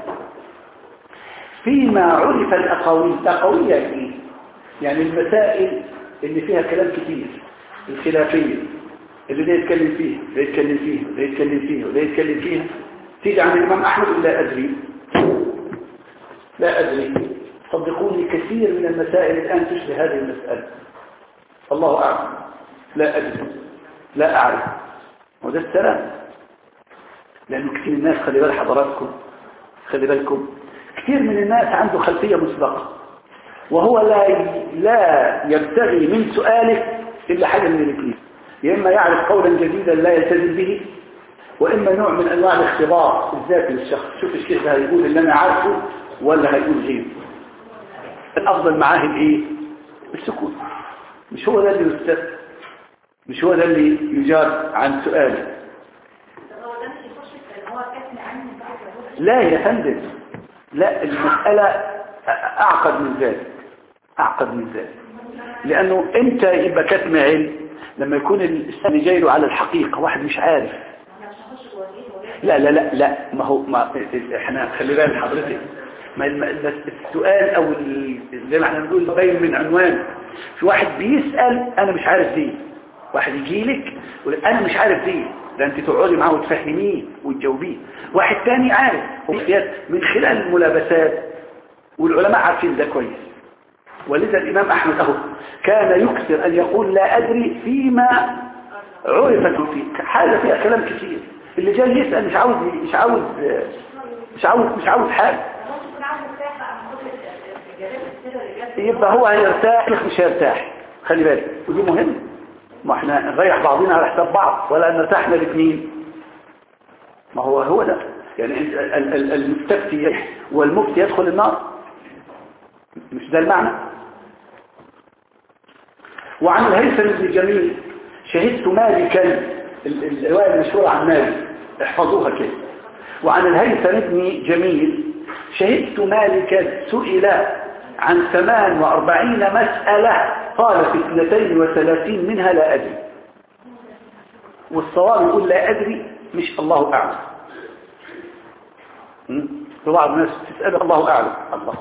فيما عرف الأقاويل. الأقاويل يعني يعني المسائل اللي فيها كلام كتير، الخلافية اللي ده يتكلم فيها ده يتكلم فيها ده يتكلم فيها وده يتكلم فيها، تيجي عن الإمام أحمد لا أدري لا أدري. صدقوني كثير من المسائل الآن تشبه هذه المسألة. الله أعلم، لا أدري، لا أعرف. وده السلام. لأنه كثير من الناس خلي بال حضراتكم، خلي بالكم، كثير من الناس عنده خلفية مسبقة، وهو لا يبتغي من سؤاله إلا حاجة من الاثنين. يا إما يعرف قولا جديدا لا يلتزم به، وإما نوع من أنواع الاختبار الذاتي للشخص. شوف الشيخ ده هيقول اللي أنا عارفه ولا هيقول غيره. الأفضل معاه الإيه؟ السكوت. مش هو ده اللي يستفد، مش هو ده اللي يجاب عن سؤاله. لا يا فندم، لا، المسألة أعقد من ذلك، أعقد من ذلك. لأنه أنت يبقى كتم علم لما يكون الإنسان جاي له على الحقيقة، واحد مش عارف. لا لا لا لا، ما احنا خلي بالك حضرتك، ما السؤال أو زي ما احنا بنقول باين من عنوان. في واحد بيسأل أنا مش عارف دي، واحد يجي لك يقول أنا مش عارف دي، ده أنت تقعدي معاه وتفهميه وتجاوبيه. واحد تاني عارف من خلال الملابسات، والعلماء عارفين ده كويس. ولذا الإمام أحمد أهو كان يكثر أن يقول لا أدري فيما عرفت فيه، حاجة فيها كلام كثير. اللي جاي يسأل مش عاوز حاجة، يبقى هو هيرتاح مش هيرتاح. خلي بالك، ودي مهم. ما احنا نريح بعضنا على حساب بعض ولا نرتاحنا الاثنين. ما هو ده يعني المستفتي والمفتي يدخل النار، مش ده المعنى. وعن الهيثم بن جميل شهدت مالكا، الرواية المشهورة عن مالك احفظوها كده. وعن الهيثم بن جميل شهدت مالكا سئل عن 48 مسألة قال في 32 منها لا أدري. والصواب يقول لا أدري مش الله أعلم. بعض الناس تسأل الله أعلم،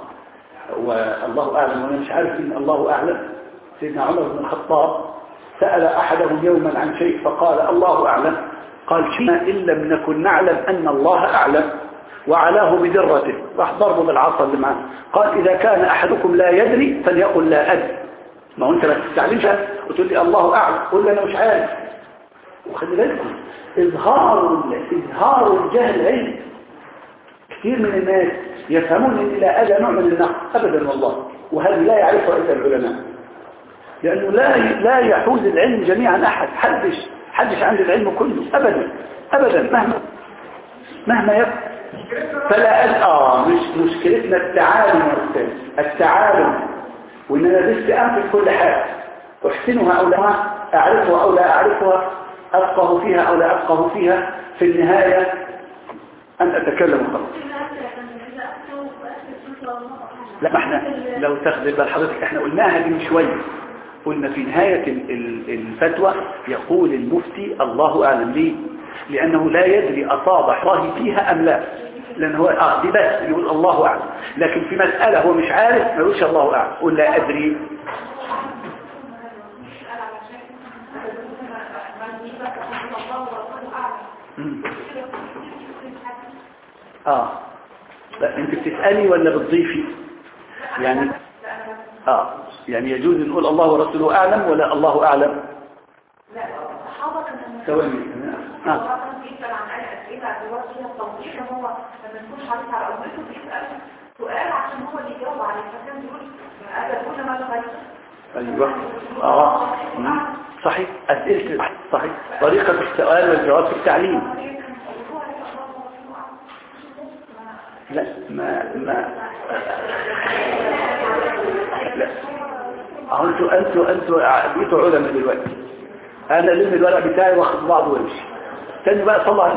الله أعلم وأنا مش عارف إن الله أعلم. سيدنا عمر بن الخطاب سأل أحدهم يوما عن شيء فقال الله أعلم. قال شيء إن لم نكن نعلم أن الله أعلم، وعلاه بدرته، راح ضربه بالعصا اللي معه. قال إذا كان أحدكم لا يدري فليقل لا أدري. ما هو أنت ما تستعلمش وتقول لي الله أعلم، قل لي أنا مش عارف. وخلي بالكم إظهار الجهل علم. كثير من الناس يفهمون إن لا أدى نوع من النقص أبدا والله، وهذا لا يعرفه إلا العلماء، لأنه لا يحوز العلم جميعا أحد، حدش عند العلم كله أبدا أبدا مهما يبقى. فلا مش مشكلتنا التعالم يا أستاذ، التعالم، وإن أنا بس أنفذ كل حاجة، أحسنها أو لا أعرفها أو لا أعرفها، أفقه فيها أو لا أفقه فيها، في النهاية أن أتكلم خلاص. لا، ما احنا لو تاخد بال حضرتك احنا قلناها دي من شوية، قلنا في نهاية الفتوى يقول المفتي الله أعلم. ليه؟ لأنه لا يدري أصاب حراه فيها أم لا، لأن هو دي بس يقول الله أعلم، لكن في مسألة هو مش عارف ما يقولش الله أعلم، قل لا أدري. لا انت بتسألي ولا بتضيفي؟ يعني يعني يجوز نقول الله ورسوله أعلم ولا الله أعلم؟ لا الصحابة كانوا ثواني بيسأل عن أي أسئلة دلوقتي فيها التوضيح، إن هو لما يكون حريص على أمته بيسأل سؤال عشان هو اللي يجاوب عليه، فكان بيقول أدبونا ما الغيب. أيوة صحيح، أسئلة صحيح، طريقة السؤال والجواب في التعليم. لا ما لا انتوا بقيتوا علماء دلوقتي، انا لم الورق بتاعي واخد بعض وامشي تاني بقى. صلى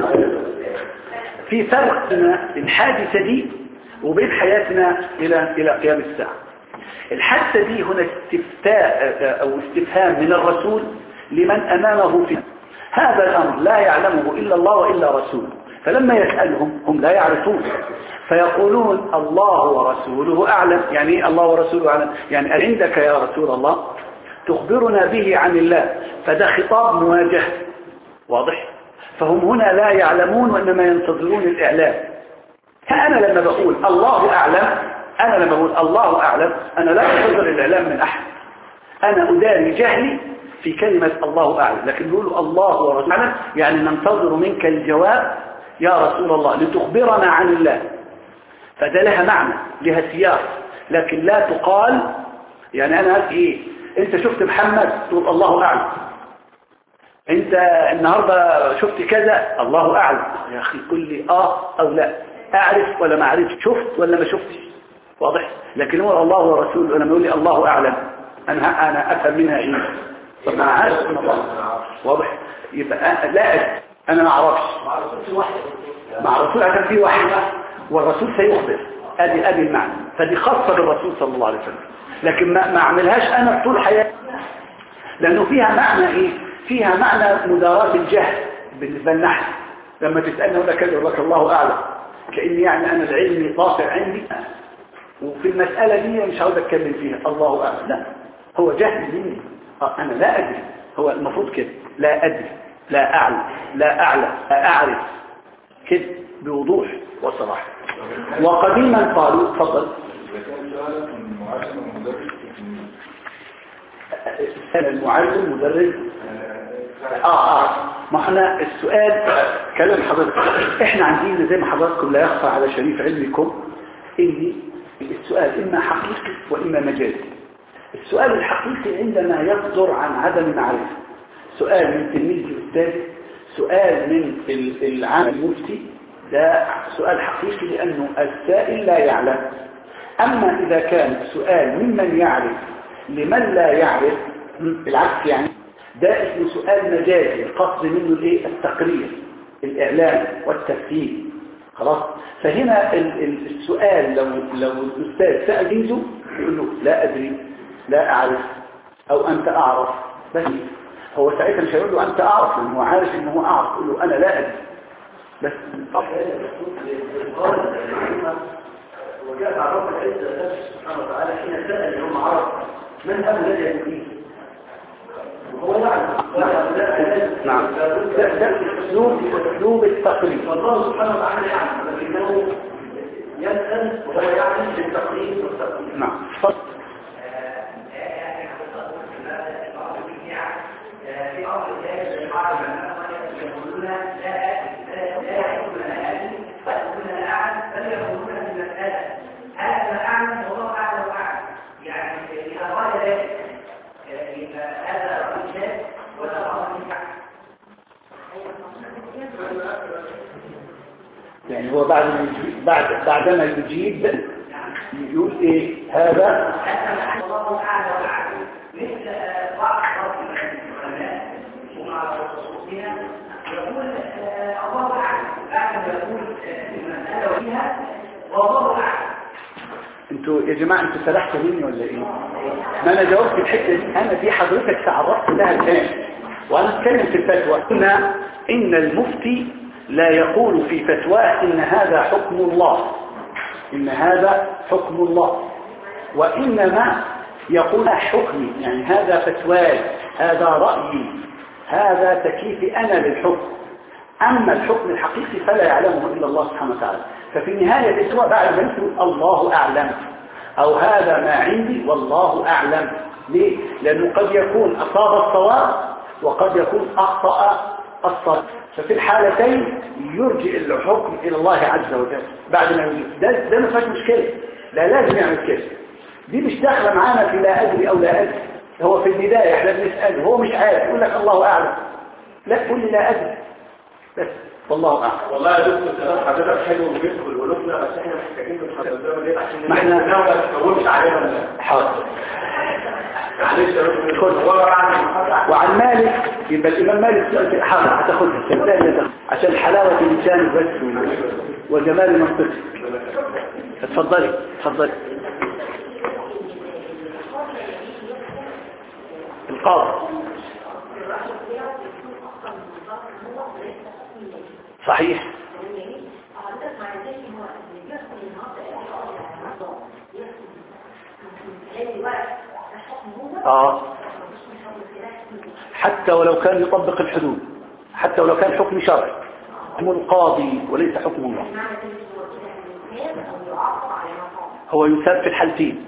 في فرق بين الحادثه دي وبين حياتنا الى قيام الساعه. الحادثه دي هنا استفتاء او استفهام من الرسول لمن امامه في هذا الامر لا يعلمه الا الله والا رسوله، فلما يسألهم هم لا يعرفون، فيقولون الله ورسوله أعلم. يعني إيه الله ورسوله أعلم؟ يعني عندك يا رسول الله تخبرنا به عن الله، فده خطاب مواجه واضح. فهم هنا لا يعلمون وإنما ينتظرون الإعلام. فأنا لما بقول الله أعلم، أنا لا أنتظر الإعلام من أحد، أنا أداري جهلي في كلمة الله أعلم. لكن يقولوا الله ورسوله أعلم يعني ننتظر منك الجواب يا رسول الله لتخبرنا عن الله، فده لها معنى، لها سياق، لكن لا تقال. يعني أنا قلت إيه؟ أنت شفت محمد تقول الله أعلم، أنت النهاردة شفت كذا الله أعلم. يا أخي قل لي أو لا، أعرف ولا ما أعرف، شفت ولا ما شفتش، واضح. لكن هو الله ورسوله لما يقول لي الله أعلم أنا أفهم منها إيه؟ طب ما عارف الله، واضح. يبقى لا أدري، أنا ما أعرفش، مع الرسول عشان فيه وحي والرسول سيخبر، ادي المعنى. فدي خاصة بالرسول صلى الله عليه وسلم، لكن ما اعملهاش انا طول حياتي، لانه فيها معنى ايه؟ فيها معنى مداراة الجهل بالنسبة لنا. لما تسألني هنا كذا يقول لك الله اعلم، كأني يعني انا العلم طافع عندي، وفي المسألة دي مش عاوز اتكلم فيها الله اعلم. لا، هو جهل مني، انا لا ادري. هو المفروض كده، لا ادري، لا اعلم، لا اعرف كده بوضوح وصراحة. وقديما قالوا تفضل المعلم مدرس. ما احنا السؤال كلام حضرتك، احنا عندنا زي ما حضراتكم لا يخفى على شريف علمكم ان السؤال اما حقيقي واما مجازي. السؤال الحقيقي عندما يصدر عن عدم معرفة، سؤال من تلميذ الاستاذ، سؤال من العام المفتي، ده سؤال حقيقي لأنه السائل لا يعلم. أما إذا كان سؤال ممن يعرف لمن لا يعرف، بالعكس يعني ده اسمه سؤال مجازي، القصد منه الايه؟ التقرير، الإعلام والتفهيم. خلاص. فهنا السؤال لو الأستاذ سأل جنزه يقول له لا أدري، لا أعرف، أو أنت أعرف، بس هو ساعتها مش هيقول له أنت أعرف، لأنه هو عارف إنه أعرف، يقول له أنا لا أدري بس. وجاء رب العزة سبحانه وتعالى حين سأل يوم عرف من هذا الذي يكفيه؟ وهو نعم ده اسلوب التقريب. فالله سبحانه وتعالى يعلم لكنه يسأل وهو يعلم بالتقريب والتقريب. نعم. في أمر الله قال يقولون لا يكون أعلم يعني هو بعدما يجيب يقول ايه هذا الله أعلم مثل بعض العلماء ومع خصوصها يقول الله أعلم بعد ما يقول المسألة فيها والله أعلم. انتوا يا جماعة انتوا سرحتوا مني ولا ايه؟ ما انا جاوبت الحتة دي، انا دي حضرتك تعرضت لها الان وانا اتكلم في الفتوى. قلنا ان المفتي لا يقول في فتواه ان هذا حكم الله، ان هذا حكم الله، وانما يقول حكمي، يعني هذا فتواي، هذا رأيي، هذا تكييفي انا للحكم. اما الحكم الحقيقي فلا يعلمه الا الله سبحانه وتعالى. ففي نهاية الفتوى بعد ما يقول الله اعلم او هذا ما عندي والله اعلم. ليه؟ لانه قد يكون اصاب الصواب وقد يكون اخطأ الصواب، ففي الحالتين يرجع الحكم الى الله عز وجل بعد ما يجيب. ده ما فيش مشكله، لا لازم يعمل كده. دي مش داخله معانا في لا ادري او لا ادري. هو في البدايه احنا بنساله هو مش عارف يقول لك الله اعلم، لا قول لي لا ادري بس والله اعلم. والله يا دكتور كلام حضرتك حلو وبيدخل قلوبنا، بس احنا محتاجين الخطوات دي عشان ما احنا ما تقولش علينا. حاضر. معلش يا دكتور وعن مالك يبقى الامام مالك حاضر هتاخدها الثانيه عشان حلاوه اللسان بس وجمال منطقك. اتفضلي اتفضلي. القاضي صحيح. حتى ولو كان يطبق الحدود، حتى ولو كان حكم شرعي، حكم القاضي وليس حكم الله. هو يثاب في الحالتين.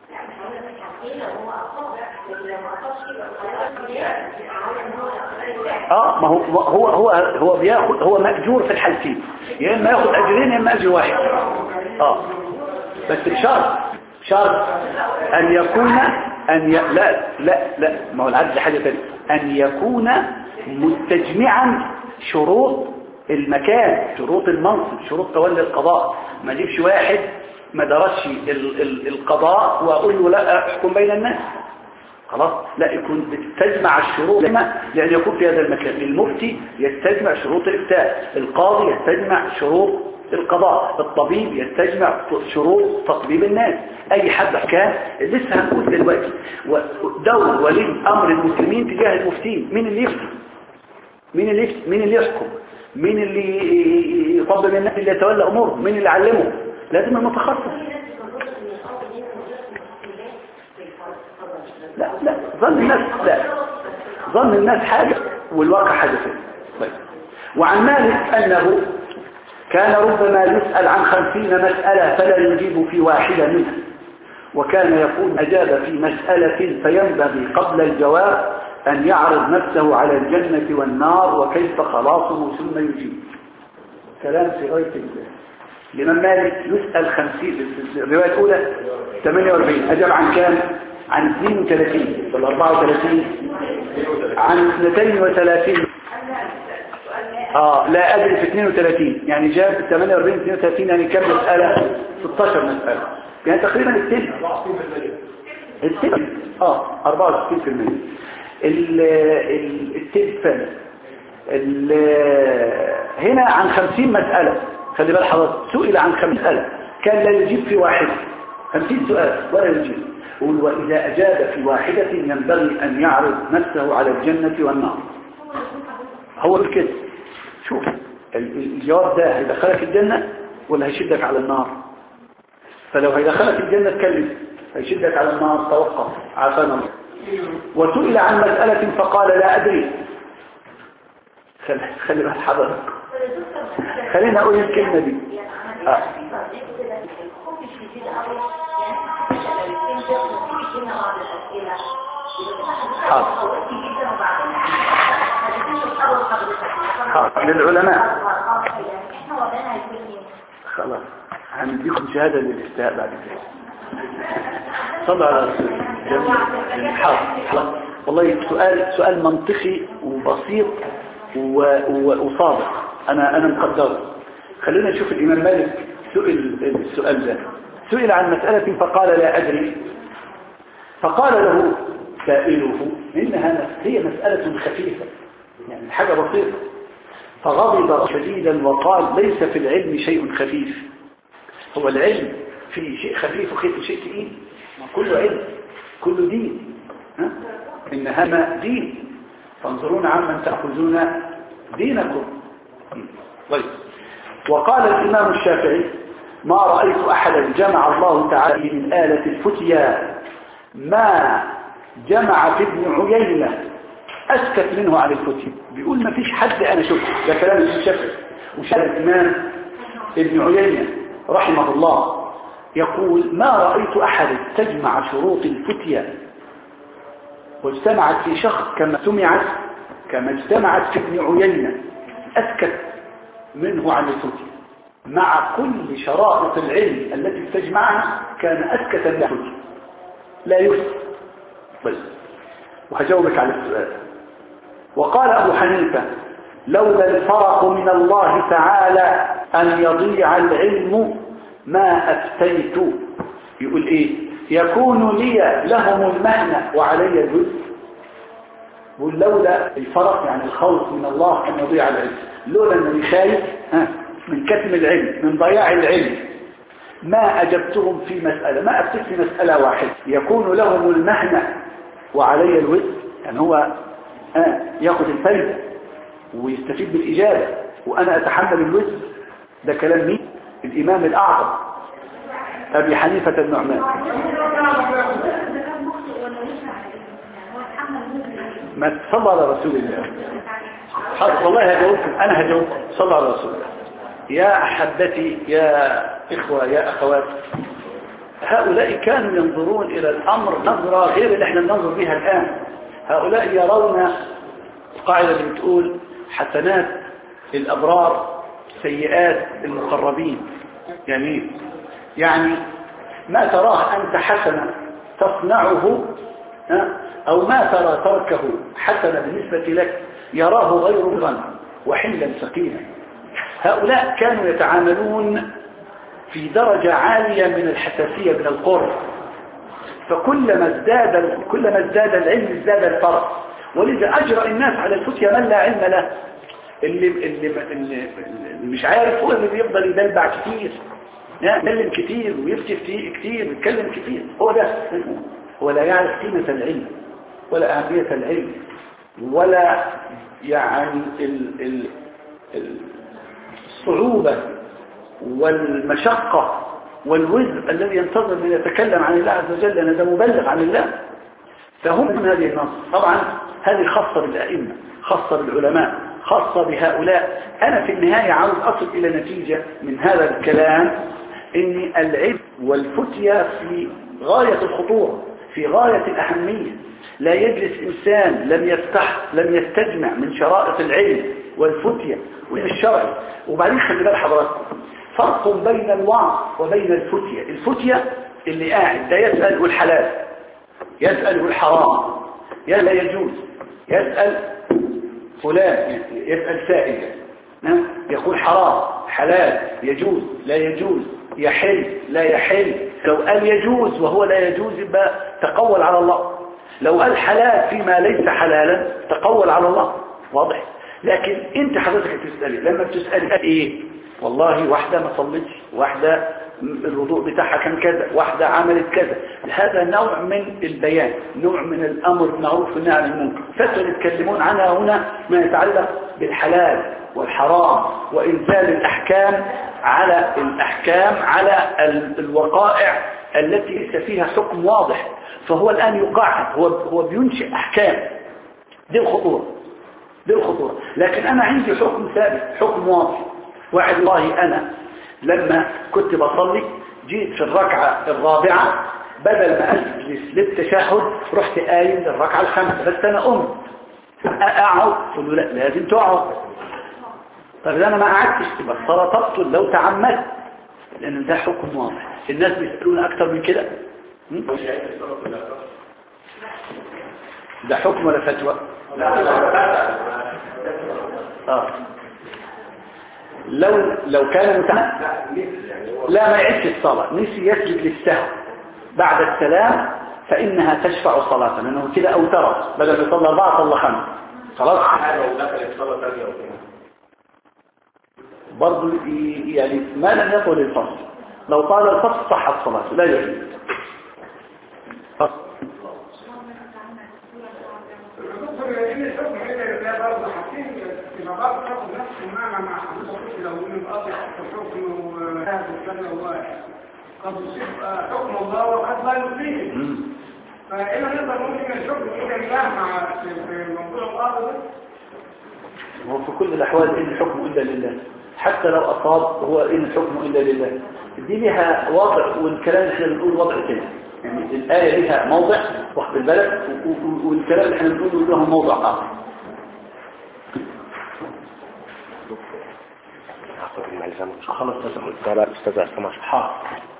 ما هو بياخد، هو مأجور في الحالتين، يا اما ياخد اجرين يا اما اجر واحد. بس شرط ان يكون لا ما هو العدل حاجه ثانيه، ان يكون مستجمعا شروط المكان، شروط المنصب، شروط تولي القضاء. ما اجيبش واحد ما درسش القضاء واقول له لا احكم بين الناس، خلاص. لا، يكون بتستجمع الشروط، لأن يكون في هذا المكان المفتي يستجمع شروط الإفتاء، القاضي يستجمع شروط القضاء، الطبيب يستجمع شروط تطبيب الناس، أي حد كان. لسه هنقول دلوقتي دور ولي أمر المسلمين تجاه المفتين. مين اللي يفتي؟ مين اللي يحكم؟ مين اللي يطبب الناس، اللي يتولى أمورهم؟ مين اللي يعلمهم؟ لازم المتخصص. لا ظن الناس حاجة والواقع حاجة ثانية. طيب. وعن مالك أنه كان ربما يسأل عن 50 مسألة فلا يجيب في واحدة منها، وكان يقول أجاب في مسألة فينبغي قبل الجواب أن يعرض نفسه على الجنة والنار وكيف خلاصه ثم يجيب. كلام في غاية الإمام مالك يسأل 50. الرواية الأولى 48 أجاب عن كام؟ عن 32 ولا 34 عن 32. لا أدري في 32 يعني جاب 48 32 يعني كم مسألة؟ 16 مسألة، يعني تقريبا التلت 64%. التلت فن هنا عن 50 مسألة. خلي بال حضرتك، سئل عن 50 مسألة كان لا يجيب في واحد، 50 سؤال ولا يجيب. وإذا أجاب في واحدة ينبغي أن يعرض نفسه على الجنة والنار. هو كده. شوف الجواب ده هيدخلك الجنة ولا هيشدك على النار؟ فلو هيدخلك الجنة اتكلم، هيشدك على النار توقف، عافانا الله. وسئل عن مسألة فقال لا أدري. خلي بال حضرتك، خلينا أقول الكلمة دي. للعلماء خلاص هنديكم شهادة للاستهاء بعد كده. صلى على رسول الله. والله سؤال منطقي وبسيط وصادق، انا مقدره. خلينا نشوف الإمام مالك سئل السؤال ده، سئل عن مسألة فقال لا أدري، فقال له سائله إنها هي مسألة خفيفة يعني حاجة بسيطة، فغضب شديدا وقال ليس في العلم شيء خفيف، هو العلم في شيء خفيف وخيف شيء تقيل، كله علم كله دين، إنها دين فانظرون عمن تأخذون دينكم. طيب. وقال الإمام الشافعي ما رأيت أحدا جمع الله تعالى من آلة الفتيا ما جمع في ابن عيينة أسكت منه عن الفتيا، بيقول ما فيش حد أنا شفته، ده كلام الشافعي وشاهد الإمام ابن عيينة رحمه الله يقول ما رأيت أحد تجمع شروط الفتيا واجتمعت في شخص كما اجتمعت في ابن عيينة أسكت منه عن الفتيا، مع كل شرائط العلم التي تجمعها كان أسكت من الفتيا لا يفتي. بس وهجاوبك على السؤال. وقال أبو حنيفة لولا الفرق من الله تعالى أن يضيع العلم ما أفتيت، يقول إيه يكون لي لهم المهنة وعلي الجزء، يقول لولا الفرق يعني الخوف من الله أن يضيع العلم، لولا أنني خايف من كتم العلم من ضياع العلم ما أجبتهم في مسألة، ما أفتيت في مسألة واحدة يكون لهم المهنة وعلي الوزر، يعني هو ياخذ الفايدة ويستفيد بالإجابة وأنا أتحمل الوزر. ده كلام مين؟ الإمام الأعظم أبي حنيفة النعمان. ما صلى على رسول الله. والله هجاوبكم، أنا هجاوبكم صلى على رسول الله. يا أحبتي يا إخوة يا أخوات، هؤلاء كانوا ينظرون إلى الأمر نظرة غير اللي احنا ننظر بها الآن. هؤلاء يرون القاعدة اللي بتقول حسنات الأبرار سيئات المقربين، يعني ما تراه أنت حسنا تصنعه أو ما ترى تركه حسنا بالنسبة لك يراه غير رضا وحلا سقيما. هؤلاء كانوا يتعاملون في درجة عالية من الحساسية من القرب، فكلما ازداد العلم ازداد الفرق، ولذا أجرأ الناس على الفتيا من لا علم له، اللي مش عارف هو اللي بيفضل يدلبع كتير يتكلم كتير ويفتي كتير ويتكلم كتير، هو ده هو لا يعرف قيمة العلم ولا أهمية العلم ولا يعني الصعوبة والمشقة والوزر الذي ينتظر من يتكلم عن الله عز وجل أن ده مبلغ عن الله. فهم من هذه النص. طبعا هذه خاصة بالأئمة، خاصة بالعلماء، خاصة بهؤلاء. أنا في النهاية عاوز أصل إلى نتيجة من هذا الكلام إن العلم والفتيا في غاية الخطورة، في غاية الأهمية. لا يجلس إنسان لم يستجمع من شرائط العلم والفتيا والشرع. وبعدين خلي بال حضراتكم فرق بين الوعظ وبين الفتيا. الفتيا اللي قاعد ده يسأل الحلال، يسأل الحرام، لا يجوز، يسأل فلان، يسأل سائل يقول حرام حلال يجوز لا يجوز يحل لا يحل. لو قال يجوز وهو لا يجوز يبقى تقول على الله، لو قال حلال فيما ليس حلالا تقول على الله. واضح؟ لكن انت حضرتك بتسألي، لما بتسألي قال ايه والله واحدة ما صلتش، واحدة الوضوء بتاعها كان كذا، واحدة عملت كذا، هذا نوع من البيان، نوع من الأمر بالمعروف والنهي عن المنكر. فتوى يتكلمون عنها هنا ما يتعلق بالحلال والحرام وإنزال الأحكام على الوقائع التي ليس فيها حكم واضح. فهو الآن يقاعد، هو بينشئ أحكام. دي الخطورة. لكن أنا عندي حكم ثابت، حكم واضح. واحد والله أنا لما كنت بصلي جيت في الركعة الرابعة بدل ما أجلس للتشهد رحت قايم للركعة الخامسة، بس أنا قمت أقعد، قلت له لا لازم تقعد. طب أنا ما قعدتش تبقى الصلاة تبطل لو تعمدت، لأن ده حكم واضح. الناس بيسألون أكتر من كده. ده حكم ولا فتوى؟ لو كان لا ما يعيش الصلاة، نسي يسجد للسهو بعد السلام فإنها تشفع صلاة، لأنه كده أوترت، بدل ما يصلي 4 صلى 5 خلاص. لو دخل الصلاة ثانية وكده برضه يعني ما لم يطل الفصل، لو طال الفصل صحت صلاته لا يعيد. قد يصيب حكم الله وقد لا يصيب، فإلا نقدر ممكن الحكم إلى الله مع في موضوع الأرض ده. هو في كل الأحوال إن الحكم إلا لله، حتى لو أصاب هو إن الحكم إلا لله. دي لها وضع، والكلام اللي احنا بنقول وضع تاني، يعني الآية لها موضع واخد بالك، والكلام اللي احنا بنقوله له موضع آخر. خلاص قال الأستاذ عصام حاضر.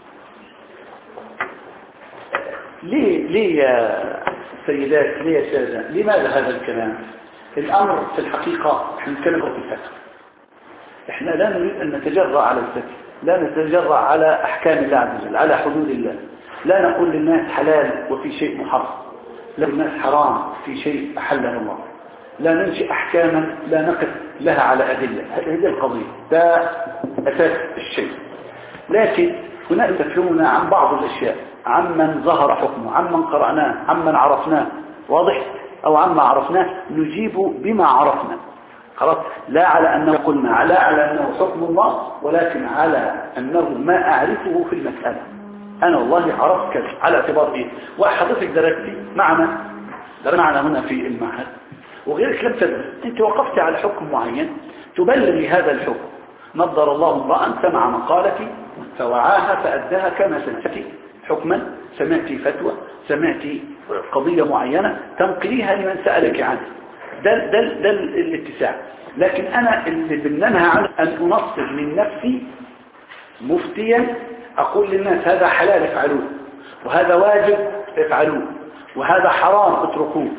ليه يا سيدات، ليه يا سادة، لماذا هذا الكلام؟ الأمر في الحقيقة احنا نتكلم في الفتح، احنا لا نريد أن نتجرأ على الفتح، لا نتجرأ على أحكام الله عز وجل، على حدود الله، لا نقول للناس حلال وفي شيء محرم، لا للناس حرام في شيء أحله الله، لا ننشئ أحكاما لا نقف لها على أدلة. هذه القضية، ده أساس الشيء. لكن هناك تفهمنا عن بعض الأشياء، عمن ظهر حكمه، عمن قرأناه، عمن عرفناه، واضح؟ أو عما عرفناه نجيب بما عرفنا، خلاص، لا على أنه قلنا، لا على أنه حكم الله، ولكن على أنه ما أعرفه في المسألة. أنا والله عرفت كذا على اعتبار إيه؟ وحضرتك درستي معنا هنا في المعهد، وغيرك لم تدرس، أنت وقفت على حكم معين تبلغي هذا الحكم. نظر الله امرأ سمع مقالتي فوعاها فأداها كما سمعتي حكما، سمعتي فتوى، سمعتي قضية معينة تنقليها لمن سألك عنه. ده الاتساع. لكن أنا اللي بننهى عنه أن أنصر من نفسي مفتيا أقول للناس هذا حلال افعلوه، وهذا واجب افعلوه، وهذا حرام اتركوه،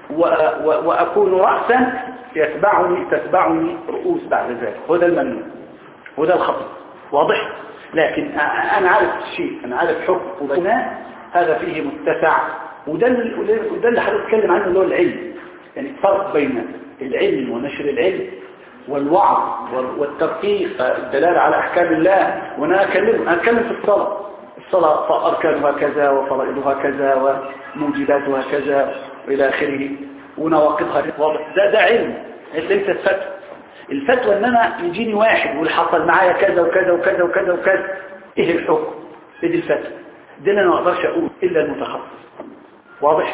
وأكون رأسا تتبعني رؤوس بعد ذلك، وده الممنوع وده الخطأ، واضح؟ لكن أنا عارف الشيء، أنا عارف حكم وبناء، هذا فيه متسع، وده اللي هنتكلم عنه اللي هو العلم. يعني فرق بين العلم ونشر العلم والوعظ والترقيق، الدلالة على أحكام الله. وأنا أتكلم في الصلاة أركانها كذا وفرائضها كذا وموجباتها كذا إلى آخره ونواقضها، واضح؟ ده علم، ليس الفتوى ان انا يجيني واحد واللي حصل معايا كذا وكذا وكذا وكذا وكذا، ايه الحكم؟ ايه الفتوى؟ دي انا ما اقدرش اقول الا المتخصص، واضح؟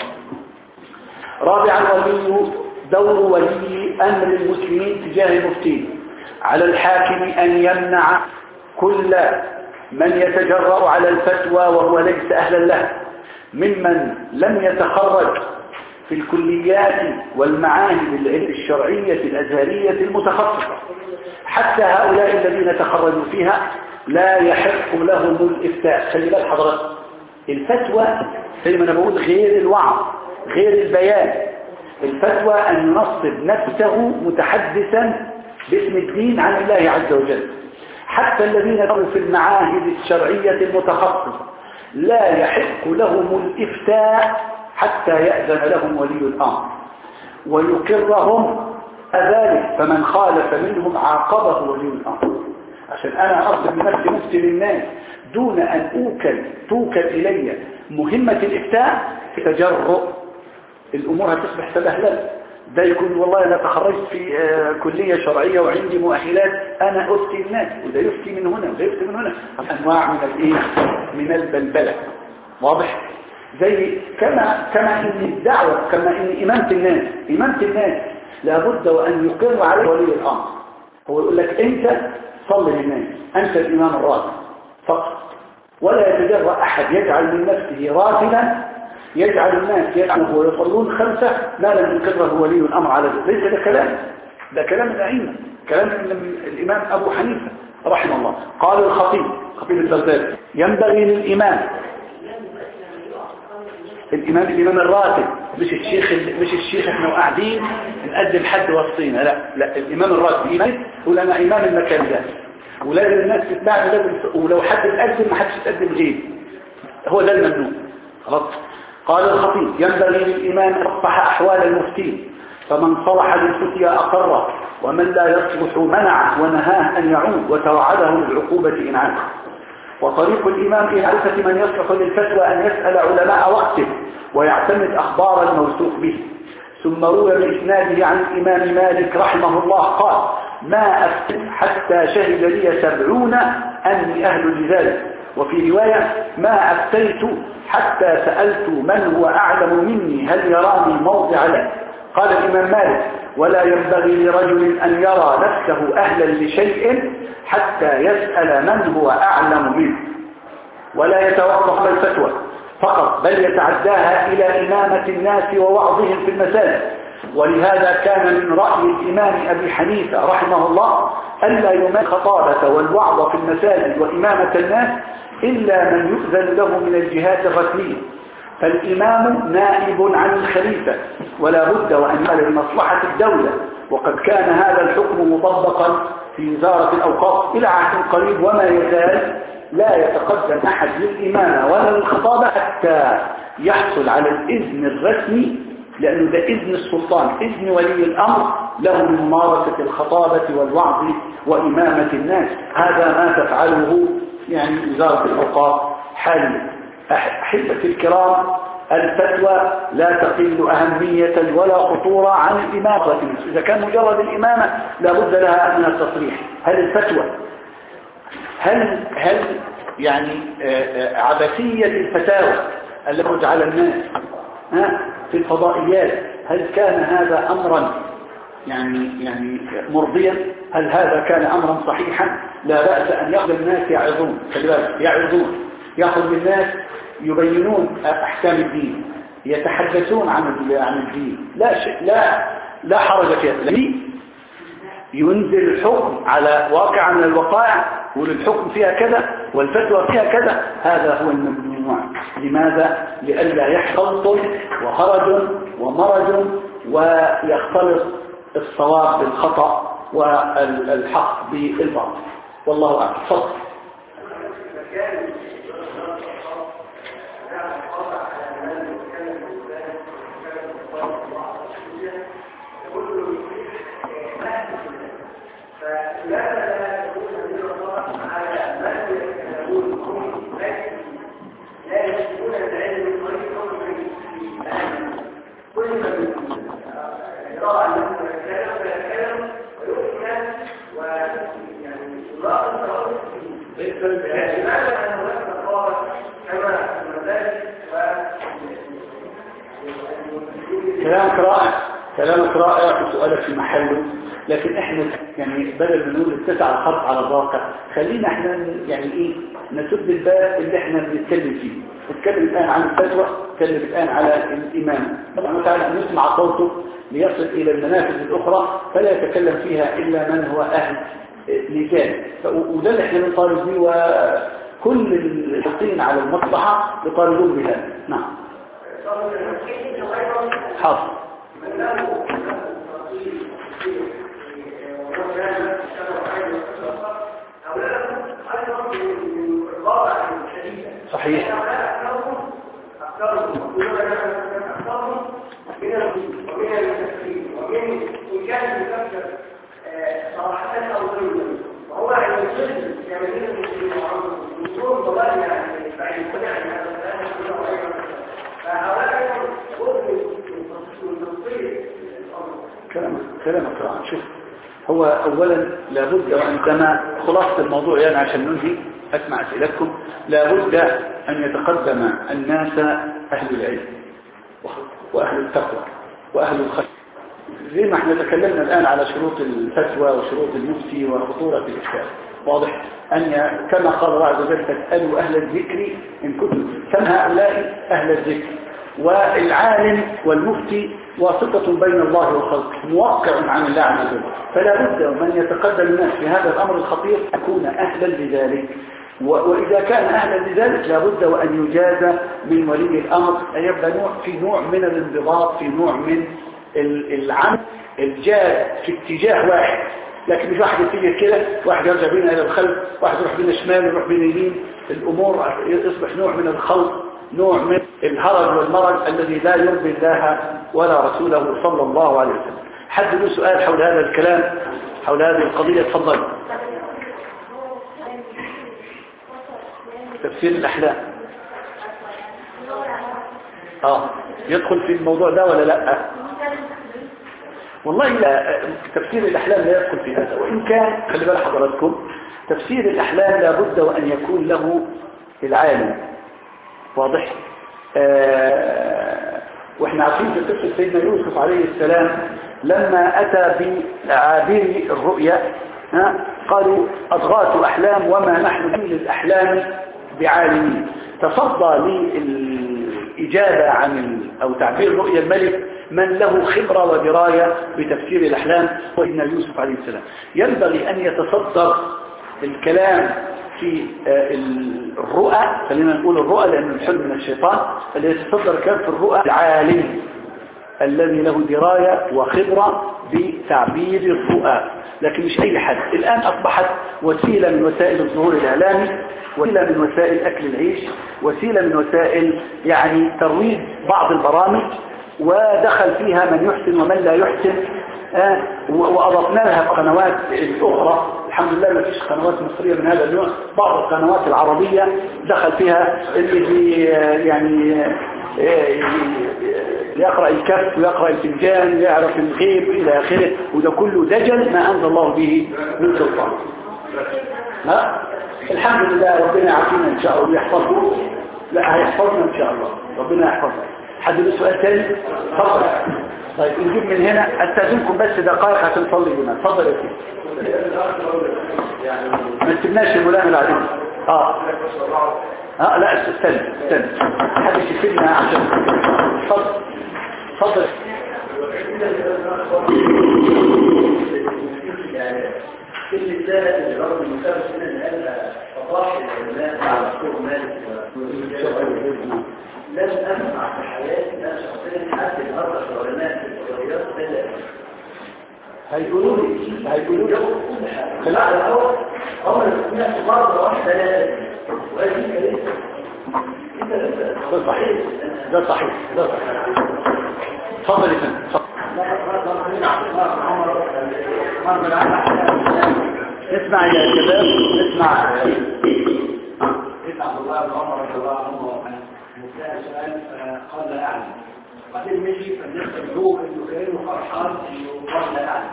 رابعا، دور ولي امر المسلمين تجاه المفتين. على الحاكم ان يمنع كل من يتجرأ على الفتوى وهو ليس اهلا له، ممن لم يتخرج في الكليات والمعاهد العلم الشرعية الأزهرية المتخصصة. حتى هؤلاء الذين تخرجوا فيها لا يحق لهم الإفتاء. خلي بالك حضرتك، الفتوى زي ما أنا بقول غير الوعظ، غير البيان. الفتوى أن ينصب نفسه متحدثا باسم الدين عن الله عز وجل. حتى الذين كانوا في المعاهد الشرعية المتخصصة لا يحق لهم الإفتاء حتى يأذن لهم ولي الأمر ويقرهم ذلك، فمن خالف منهم عاقبه ولي الأمر. عشان أنا أرسل نفسي مفتي للناس دون أن توكل إلي مهمة الإفتاء في تجرؤ، الأمور هتصبح سبهلة. ده يكون والله أنا تخرجت في كلية شرعية وعندي مؤهلات، أنا أفتي الناس، وده يفتي من هنا وده يفتي من هنا، أنواع من البلبلة، واضح؟ زي كما ان الدعوة، كما ان إمامة الناس لابد وأن يقر عليه ولي الأمر. هو يقول لك أنت صلي للناس، أنت الإمام الراتب فقط، ولا يتجرأ أحد يجعل من نفسه راتبا يجعل الناس يجعله ويصلون 5 ما لم يقره ولي الأمر على ذلك. ليس ده كلام الأئمة، كلام الإمام أبو حنيفة رحمه الله. قال الخطيب البغدادي: ينبغي للإمام الإمام الراتب، مش الشيخ احنا قاعدين نقدم حد وسطينا، لا الإمام الراتب يقول أنا إمام المكان ده، ولازم الناس تتبعني، ولو حد تقدم ما حدش يتقدم غيري، هو ده الممنوع. خلاص. قال الخطيب: ينبغي للإمام أن يصلح أحوال المفتين، فمن صلح للفتيا أقره، ومن لا يصلح منعه ونهاه أن يعود، وتوعده بالعقوبة إن عاد. وطريق الإمام إلى معرفة من يصلح للفتوى أن يسأل علماء وقته ويعتمد أخبار الموثوق به. ثم روى بإسناده عن الإمام مالك رحمه الله قال: ما أفتن حتى شهد لي 70 أني أهل لذلك. وفي رواية: ما أفتيت حتى سألت من هو أعلم مني هل يراني موضع له. قال الإمام مالك: ولا ينبغي لرجل أن يرى نفسه أهلا لشيء حتى يسأل من هو أعلم منه، ولا يتوقف بالفتوى فقط، بل يتعداها إلى إمامة الناس ووعظهم في المساجد. ولهذا كان من رأي الإمام أبي حنيفة رحمه الله ألا يمارس الخطابة والوعظ في المساجد وإمامة الناس إلا من يؤذن له من الجهات الرسمية، فالإمام نائب عن الخليفة ولا بد وأن يعمل لمصلحة الدولة. وقد كان هذا الحكم مطبقا في وزارة الأوقاف إلى عهد قريب، وما يزال لا يتقدم أحد للإمامة ولا للخطابة حتى يحصل على الإذن الرسمي، لأنه ده إذن السلطان، إذن ولي الأمر له لممارسة الخطابة والوعظ وإمامة الناس. هذا ما تفعله يعني وزارة الأوقاف حاليا. أحبتي الكرام، الفتوى لا تقل أهمية ولا خطورة عن الإمامة. إذا كان مجرد الإمامة لا بد لها من التصريح. هل الفتوى هل يعني عبثية الفتاوى التي تخرج على الناس في الفضائيات، هل كان هذا أمرا يعني مرضيا؟ هل هذا كان أمرا صحيحا؟ لا بأس أن يأخذ الناس يعظون، يأخذ الناس يبينون أحكام الدين، يتحدثون عن الدين، لا حرج فيها. ينزل الحكم على واقع من الوقائع والحكم فيها كذا والفتوى فيها كذا، هذا هو الممنوع. لماذا؟ لئلا يحصل وهرج ومرج ويختلط الصواب بالخطأ والحق بالباطل. والله أعلم. تفضل. كلامك رائع وسؤالك في محله، لكن احنا يعني بدل ما نقول اتسع الخط على الواقع، خلينا احنا يعني نسد الباب اللي احنا بنتكلم فيه. نتكلم الان عن الفتوى، نتكلم الان على الامامه. طبعا تعالى ان نسمع صوته ليصل الى المنافذ الاخرى فلا يتكلم فيها الا من هو اهل لذلك. وده اللي احنا بنطالب بيه، وكل الحاطين على المصلحه يطالبون بهذا. نعم. حاضر. صحيح. كلامك رائع. شوف، هو اولا لابد، وعندما خلاصة الموضوع يعني عشان ننهي اسمع اسئلتكم، لابد ان يتقدم الناس اهل العلم واهل التقوى واهل الخير. زي ما احنا تكلمنا الان على شروط الفتوى وشروط المفتي وخطورة الإفتاء، واضح ان كما قال الله عز وجل: فاسألوا اهل الذكر ان كنتم. هؤلاء اهل الذكر، والعالم والمفتي واسطة بين الله وخلقه، موقع عن الله عز وجل. فلا بد من يتقدم الناس في هذا الأمر الخطير يكون أهلا لذلك. وإذا كان أهلا لذلك لابد وأن يجاز من ولي الأمر أن يبقى في نوع من الانضباط، في نوع من العمل الجاد في اتجاه واحد. لكن مش واحد يتجه كده، واحد يرجع بينا إلى الخلف، واحد يروح بينا شمال، يروح بينا يمين. الأمور يصبح نوع من الخلط، نوع من الهرج والمرج الذي لا يرضي الله ولا رسوله صلى الله عليه وسلم. حد له سؤال حول هذا الكلام، حول هذه القضية؟ تفضل. تفسير الأحلام يدخل في الموضوع ده ولا لا؟ والله لا، تفسير الأحلام لا يدخل في هذا، وإن كان خلي بال حضراتكم تفسير الأحلام لابد وأن يكون له العالم واضح. واحنا عارفين في قصة سيدنا يوسف عليه السلام لما أتى بعابر الرؤيا قالوا أضغاث أحلام وما نحن للأحلام بعالمين. تصدى للإجابة عن أو تعبير رؤيا الملك من له خبرة ودراية بتفسير الأحلام سيدنا يوسف عليه السلام. ينبغي أن يتصدر الكلام في الرؤى، خلينا نقول الرؤى لأن الحلم من الشيطان، اللي يتصدر الكلام في الرؤى العالم الذي له دراية وخبرة بتعبير الرؤى، لكن مش أي حد. الآن أصبحت وسيلة من وسائل الظهور الإعلامي، وسيلة من وسائل أكل العيش، وسيلة من وسائل يعني ترويج بعض البرامج، ودخل فيها من يحسن ومن لا يحسن. وأضفنا لها القنوات الأخرى، الحمد لله ما فيش قنوات مصرية من هذا النوع، بعض القنوات العربية دخل فيها اللي يعني يقرأ الكف ويقرأ الفنجان ويعرف الغيب إلى آخره، وده كله دجل ما أنزل الله به من سلطان. الحمد لله ربنا يعافينا إن شاء الله ويحفظه. لا هيحفظنا إن شاء الله، ربنا يحفظنا. حد له سؤال تاني؟ تفضل. طيب نجيب من هنا، استاذنكم بس دقائق عشان نصلي بنا. تفضل يا سيدي. ما تسيبناش الملام العديد. لا استنى حد يسيبنا عشان تفضل. كل الثالث اللي رغم المسابق هنا اللي قال فطاح العلماء مع دكتور مالك لم أسمع في حياتي أنا شخصيا حتى النهارده العلماء في الرياضيات هيقولوا لي خلال على الأول عمر سمعت مرة واحدة لا وهذه كلمة ده صحيح تفضل يا فندم. اسمع يا شباب اسمع الله بن عمر رضي الله عنه مسأل سؤال قال لا أعلم، بعدين مشي فلنستبعوه انه كانه فرحان انه قال لا أعلم.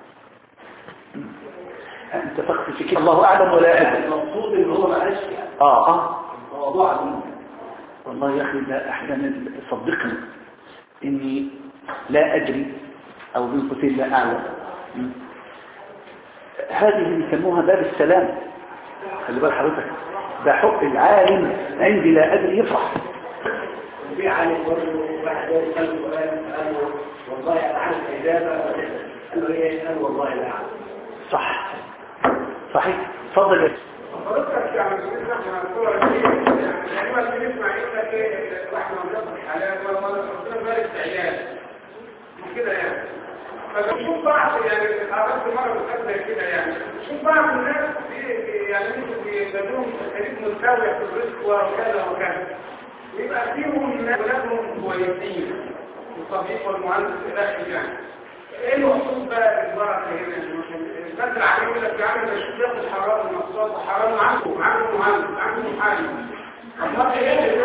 انت تقصد في كده الله أعلم ولا أدري، المقصود ان هو ما قالش موضوع عظيم. والله يا اخي ده احيانا صدقني اني لا أدري أو بين قوسين لا أعلم. هذه يسموها باب السلام. خلي بال حضرتك، ده حق العالم عندي لا أدري يفرح. في عالم برضه واحد قال له والله أنا عارف الإجابة، قال له إيه؟ قال والله لا أعلم. صحيح. تفضل يا حضرتك يعني احنا الصورة دي يعني ما بنسمع يقول لك ايه احنا بناخد حالات ولا ربنا بارك في عيال كده يعني. فبنشوف بعض يعني عرفت مرة بتقدر كده يعني شوف بعض الناس يعني بيبقوا تقريب مستوية في الرزق وكذا وكذا، يبقى فيهم ناس ولادهم كويسين الطبيب والمهندس الى يعني. ايه المقصود بقى بالبركه هنا؟ الناس العاديه يقول لك يا عم ده شوف ياخد حرام المقصود حرام عنده مهندس عنده محامي. الله ايه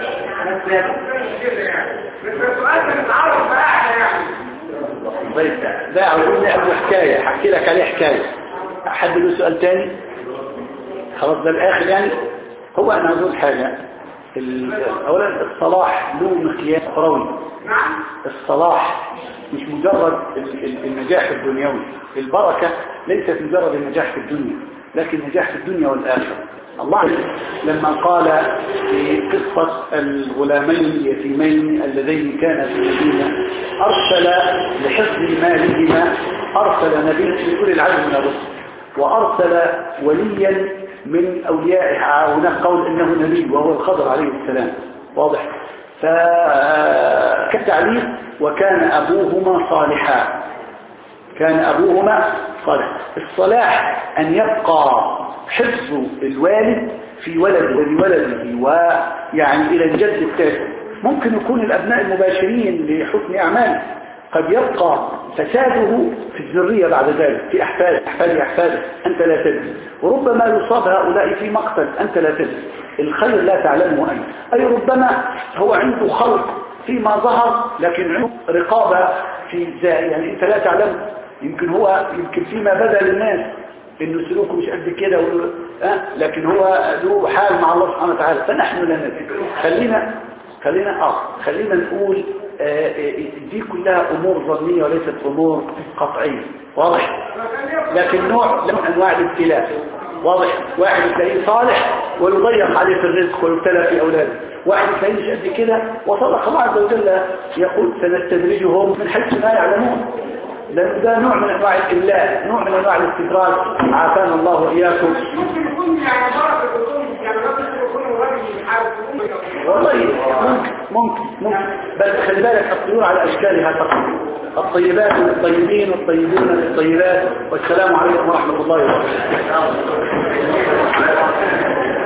كده يعني بس سؤال نتعرف بقى يعني. طيب ده عاوزني ابو حكايه احكي لك عليه حكايه. حد له سؤال تاني؟ خلاص ده الاخر يعني. هو انا هقول حاجه. اولا الصلاح له مقياس اخروي. الصلاح مش مجرد النجاح الدنيوي، البركه ليست مجرد النجاح في الدنيا لكن النجاح في الدنيا والاخره. الله لما قال في قصة الغلامين اليتيمين اللذين كانا في المدينة أرسل لحفظ مالهما أرسل نبي يقول العزم من الرسل وأرسل وليا من أوليائه، هناك قول إنه نبي وهو الخضر عليه السلام، واضح. فكالتعليق وكان أبوهما صالحا، كان أبوهما صالح. الصلاح أن يبقى حفظ الوالد في ولده ويعني إلى الجد التاسع. ممكن يكون الأبناء المباشرين لحسن أعماله، قد يبقى فساده في الذرية بعد ذلك، في أحفاده أنت لا تدري، وربما يصاب هؤلاء في مقتل أنت لا تدري، الخير لا تعلمه أنت. أي ربما هو عنده خلق فيما ظهر لكن عنده رقابة في يعني أنت لا تعلم، يمكن فيما بدا للناس إنه سلوكه مش قد كده لكن هو له حال مع الله سبحانه وتعالى، فنحن لا ندري. خلينا نقول دي كلها أمور ظنية وليست أمور قطعية، واضح. لكن نوع من أنواع الابتلاء، واضح. واحد تلاقيه صالح ويضيق عليه في الرزق ويبتلى في أولاده، واحد تلاقيه مش قد كده وصدق الله عز وجل يقول سنستدرجهم من حيث لا يعلمون. لأن ده نوع من أنواع الإملاء، نوع من أنواع الاستدراج، عافانا الله وإياكم. ممكن يكون يعني بركة الظلم، يعني رجل يكون راجل يحارب والله ممكن بس خلي بالك الطيور على أشكالها فقط، الطيبات للطيبين والطيبين للطيبات. والسلام عليكم ورحمة الله وبركاته.